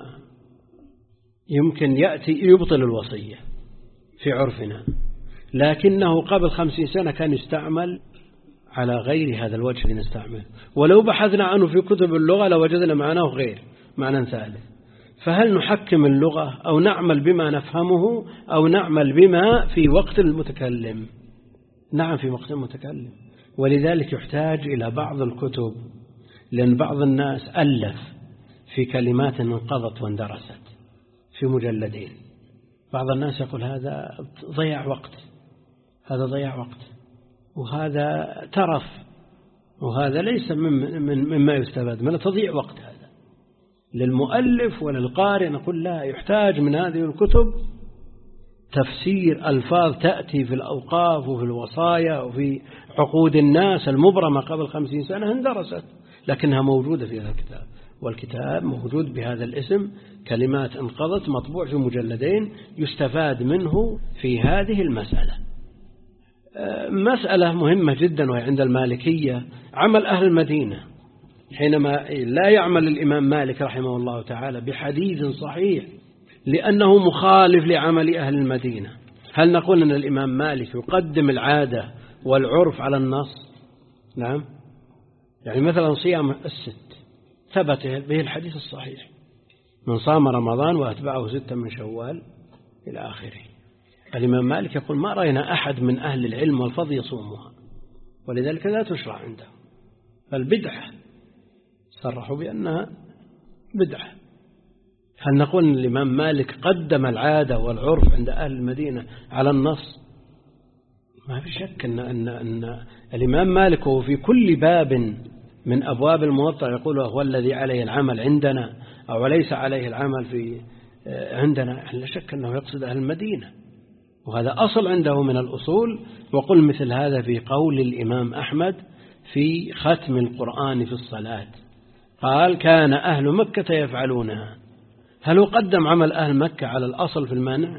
يمكن يأتي يبطل الوصية في عرفنا، لكنه قبل 50 سنة كان يستعمل على غير هذا الوجه الذي نستعمل، ولو بحثنا عنه في كتب اللغة لوجدنا معناه غير معنى ثالث. فهل نحكم اللغة أو نعمل بما نفهمه أو نعمل بما في وقت المتكلم؟ نعم في وقت المتكلم. ولذلك يحتاج إلى بعض الكتب، لأن بعض الناس ألف في كلمات انقضت واندرست في مجلدين. بعض الناس يقول هذا ضيع وقت، هذا ضيع وقت، وهذا ترف، وهذا ليس مما يستفاد من تضيع وقت. هذا للمؤلف وللقارئ نقول لا، يحتاج من هذه الكتب تفسير ألفاظ تأتي في الأوقاف وفي الوصايا وفي عقود الناس المبرمة قبل 50 سنة اندرست، لكنها موجودة في هذا الكتاب، والكتاب موجود بهذا الاسم، كلمات انقضت، مطبوع في مجلدين، يستفاد منه في هذه المسألة. مسألة مهمة جدا وهي عند المالكية عمل أهل المدينة، حينما لا يعمل الإمام مالك رحمه الله تعالى بحديث صحيح لأنه مخالف لعمل أهل المدينة، هل نقول أن الإمام مالك يقدم العادة والعرف على النص؟ نعم، يعني مثلا صيام الست ثبت به الحديث الصحيح، من صام رمضان وأتبعه 6 من شوال إلى آخره. الإمام مالك يقول ما رأينا أحد من أهل العلم والفضل يصومها، ولذلك لا تشرع عنده، فالبدعة صرحوا بأنها بدعة. هل نقول أن الإمام مالك قدم العادة والعرف عند أهل المدينة على النص؟ ما في شك أن الإمام مالك هو في كل باب من أبواب الموطأ يقول هو الذي عليه العمل عندنا أو ليس عليه العمل في عندنا، لا شك أنه يقصد أهل المدينة، وهذا أصل عنده من الأصول. وقل مثل هذا في قول الإمام أحمد في ختم القرآن في الصلاة، قال كان أهل مكة يفعلونها. هل هو قدم عمل أهل مكة على الأصل في المانع؟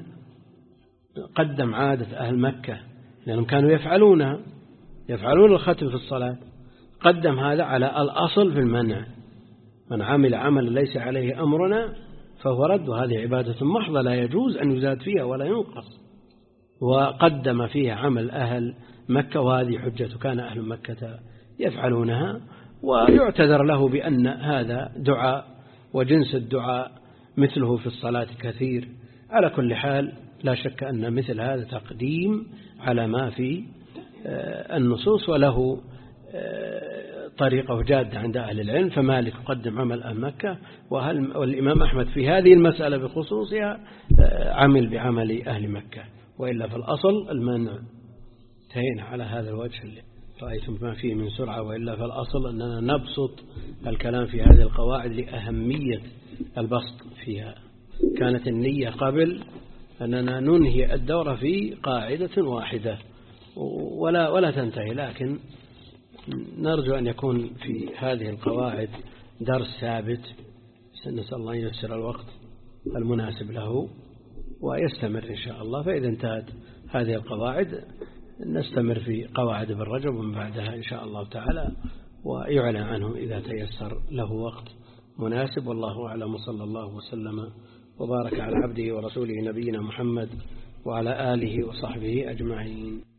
قدم عادة أهل مكة لأنهم كانوا يفعلونها، يفعلون الختم في الصلاة، قدم هذا على الأصل في المنع، من عمل عمل ليس عليه أمرنا فهو رد، وهذه عبادة محضة لا يجوز أن يزاد فيها ولا ينقص. وقدم فيها عمل أهل مكة، وهذه حجة كان أهل مكة يفعلونها، ويعتذر له بأن هذا دعاء وجنس الدعاء مثله في الصلاة كثير. على كل حال لا شك أن مثل هذا تقديم على ما في النصوص، وله طريقة جادة عند أهل العلم، فمالك قدم عمل أهل مكة، والإمام أحمد في هذه المسألة بخصوصها عمل بعمل أهل مكة، وإلا في الأصل المنع. انتهينا على هذا الوجه اللي رأيتم ما فيه من سرعة، وإلا في الأصل أننا نبسط الكلام في هذه القواعد لأهمية البسط فيها. كانت النية قبل أننا ننهي الدورة في قاعدة واحدة ولا تنتهي، لكن نرجو أن يكون في هذه القواعد درس ثابت، نسأل الله أن ييسر الوقت المناسب له ويستمر إن شاء الله. فإذا انتهت هذه القواعد نستمر في قواعد ابن رجب ومن بعدها إن شاء الله تعالى، ويعلن عنه إذا تيسر له وقت مناسب. والله أعلم، صلى الله وسلم وبارك على عبده ورسوله نبينا محمد وعلى آله وصحبه أجمعين.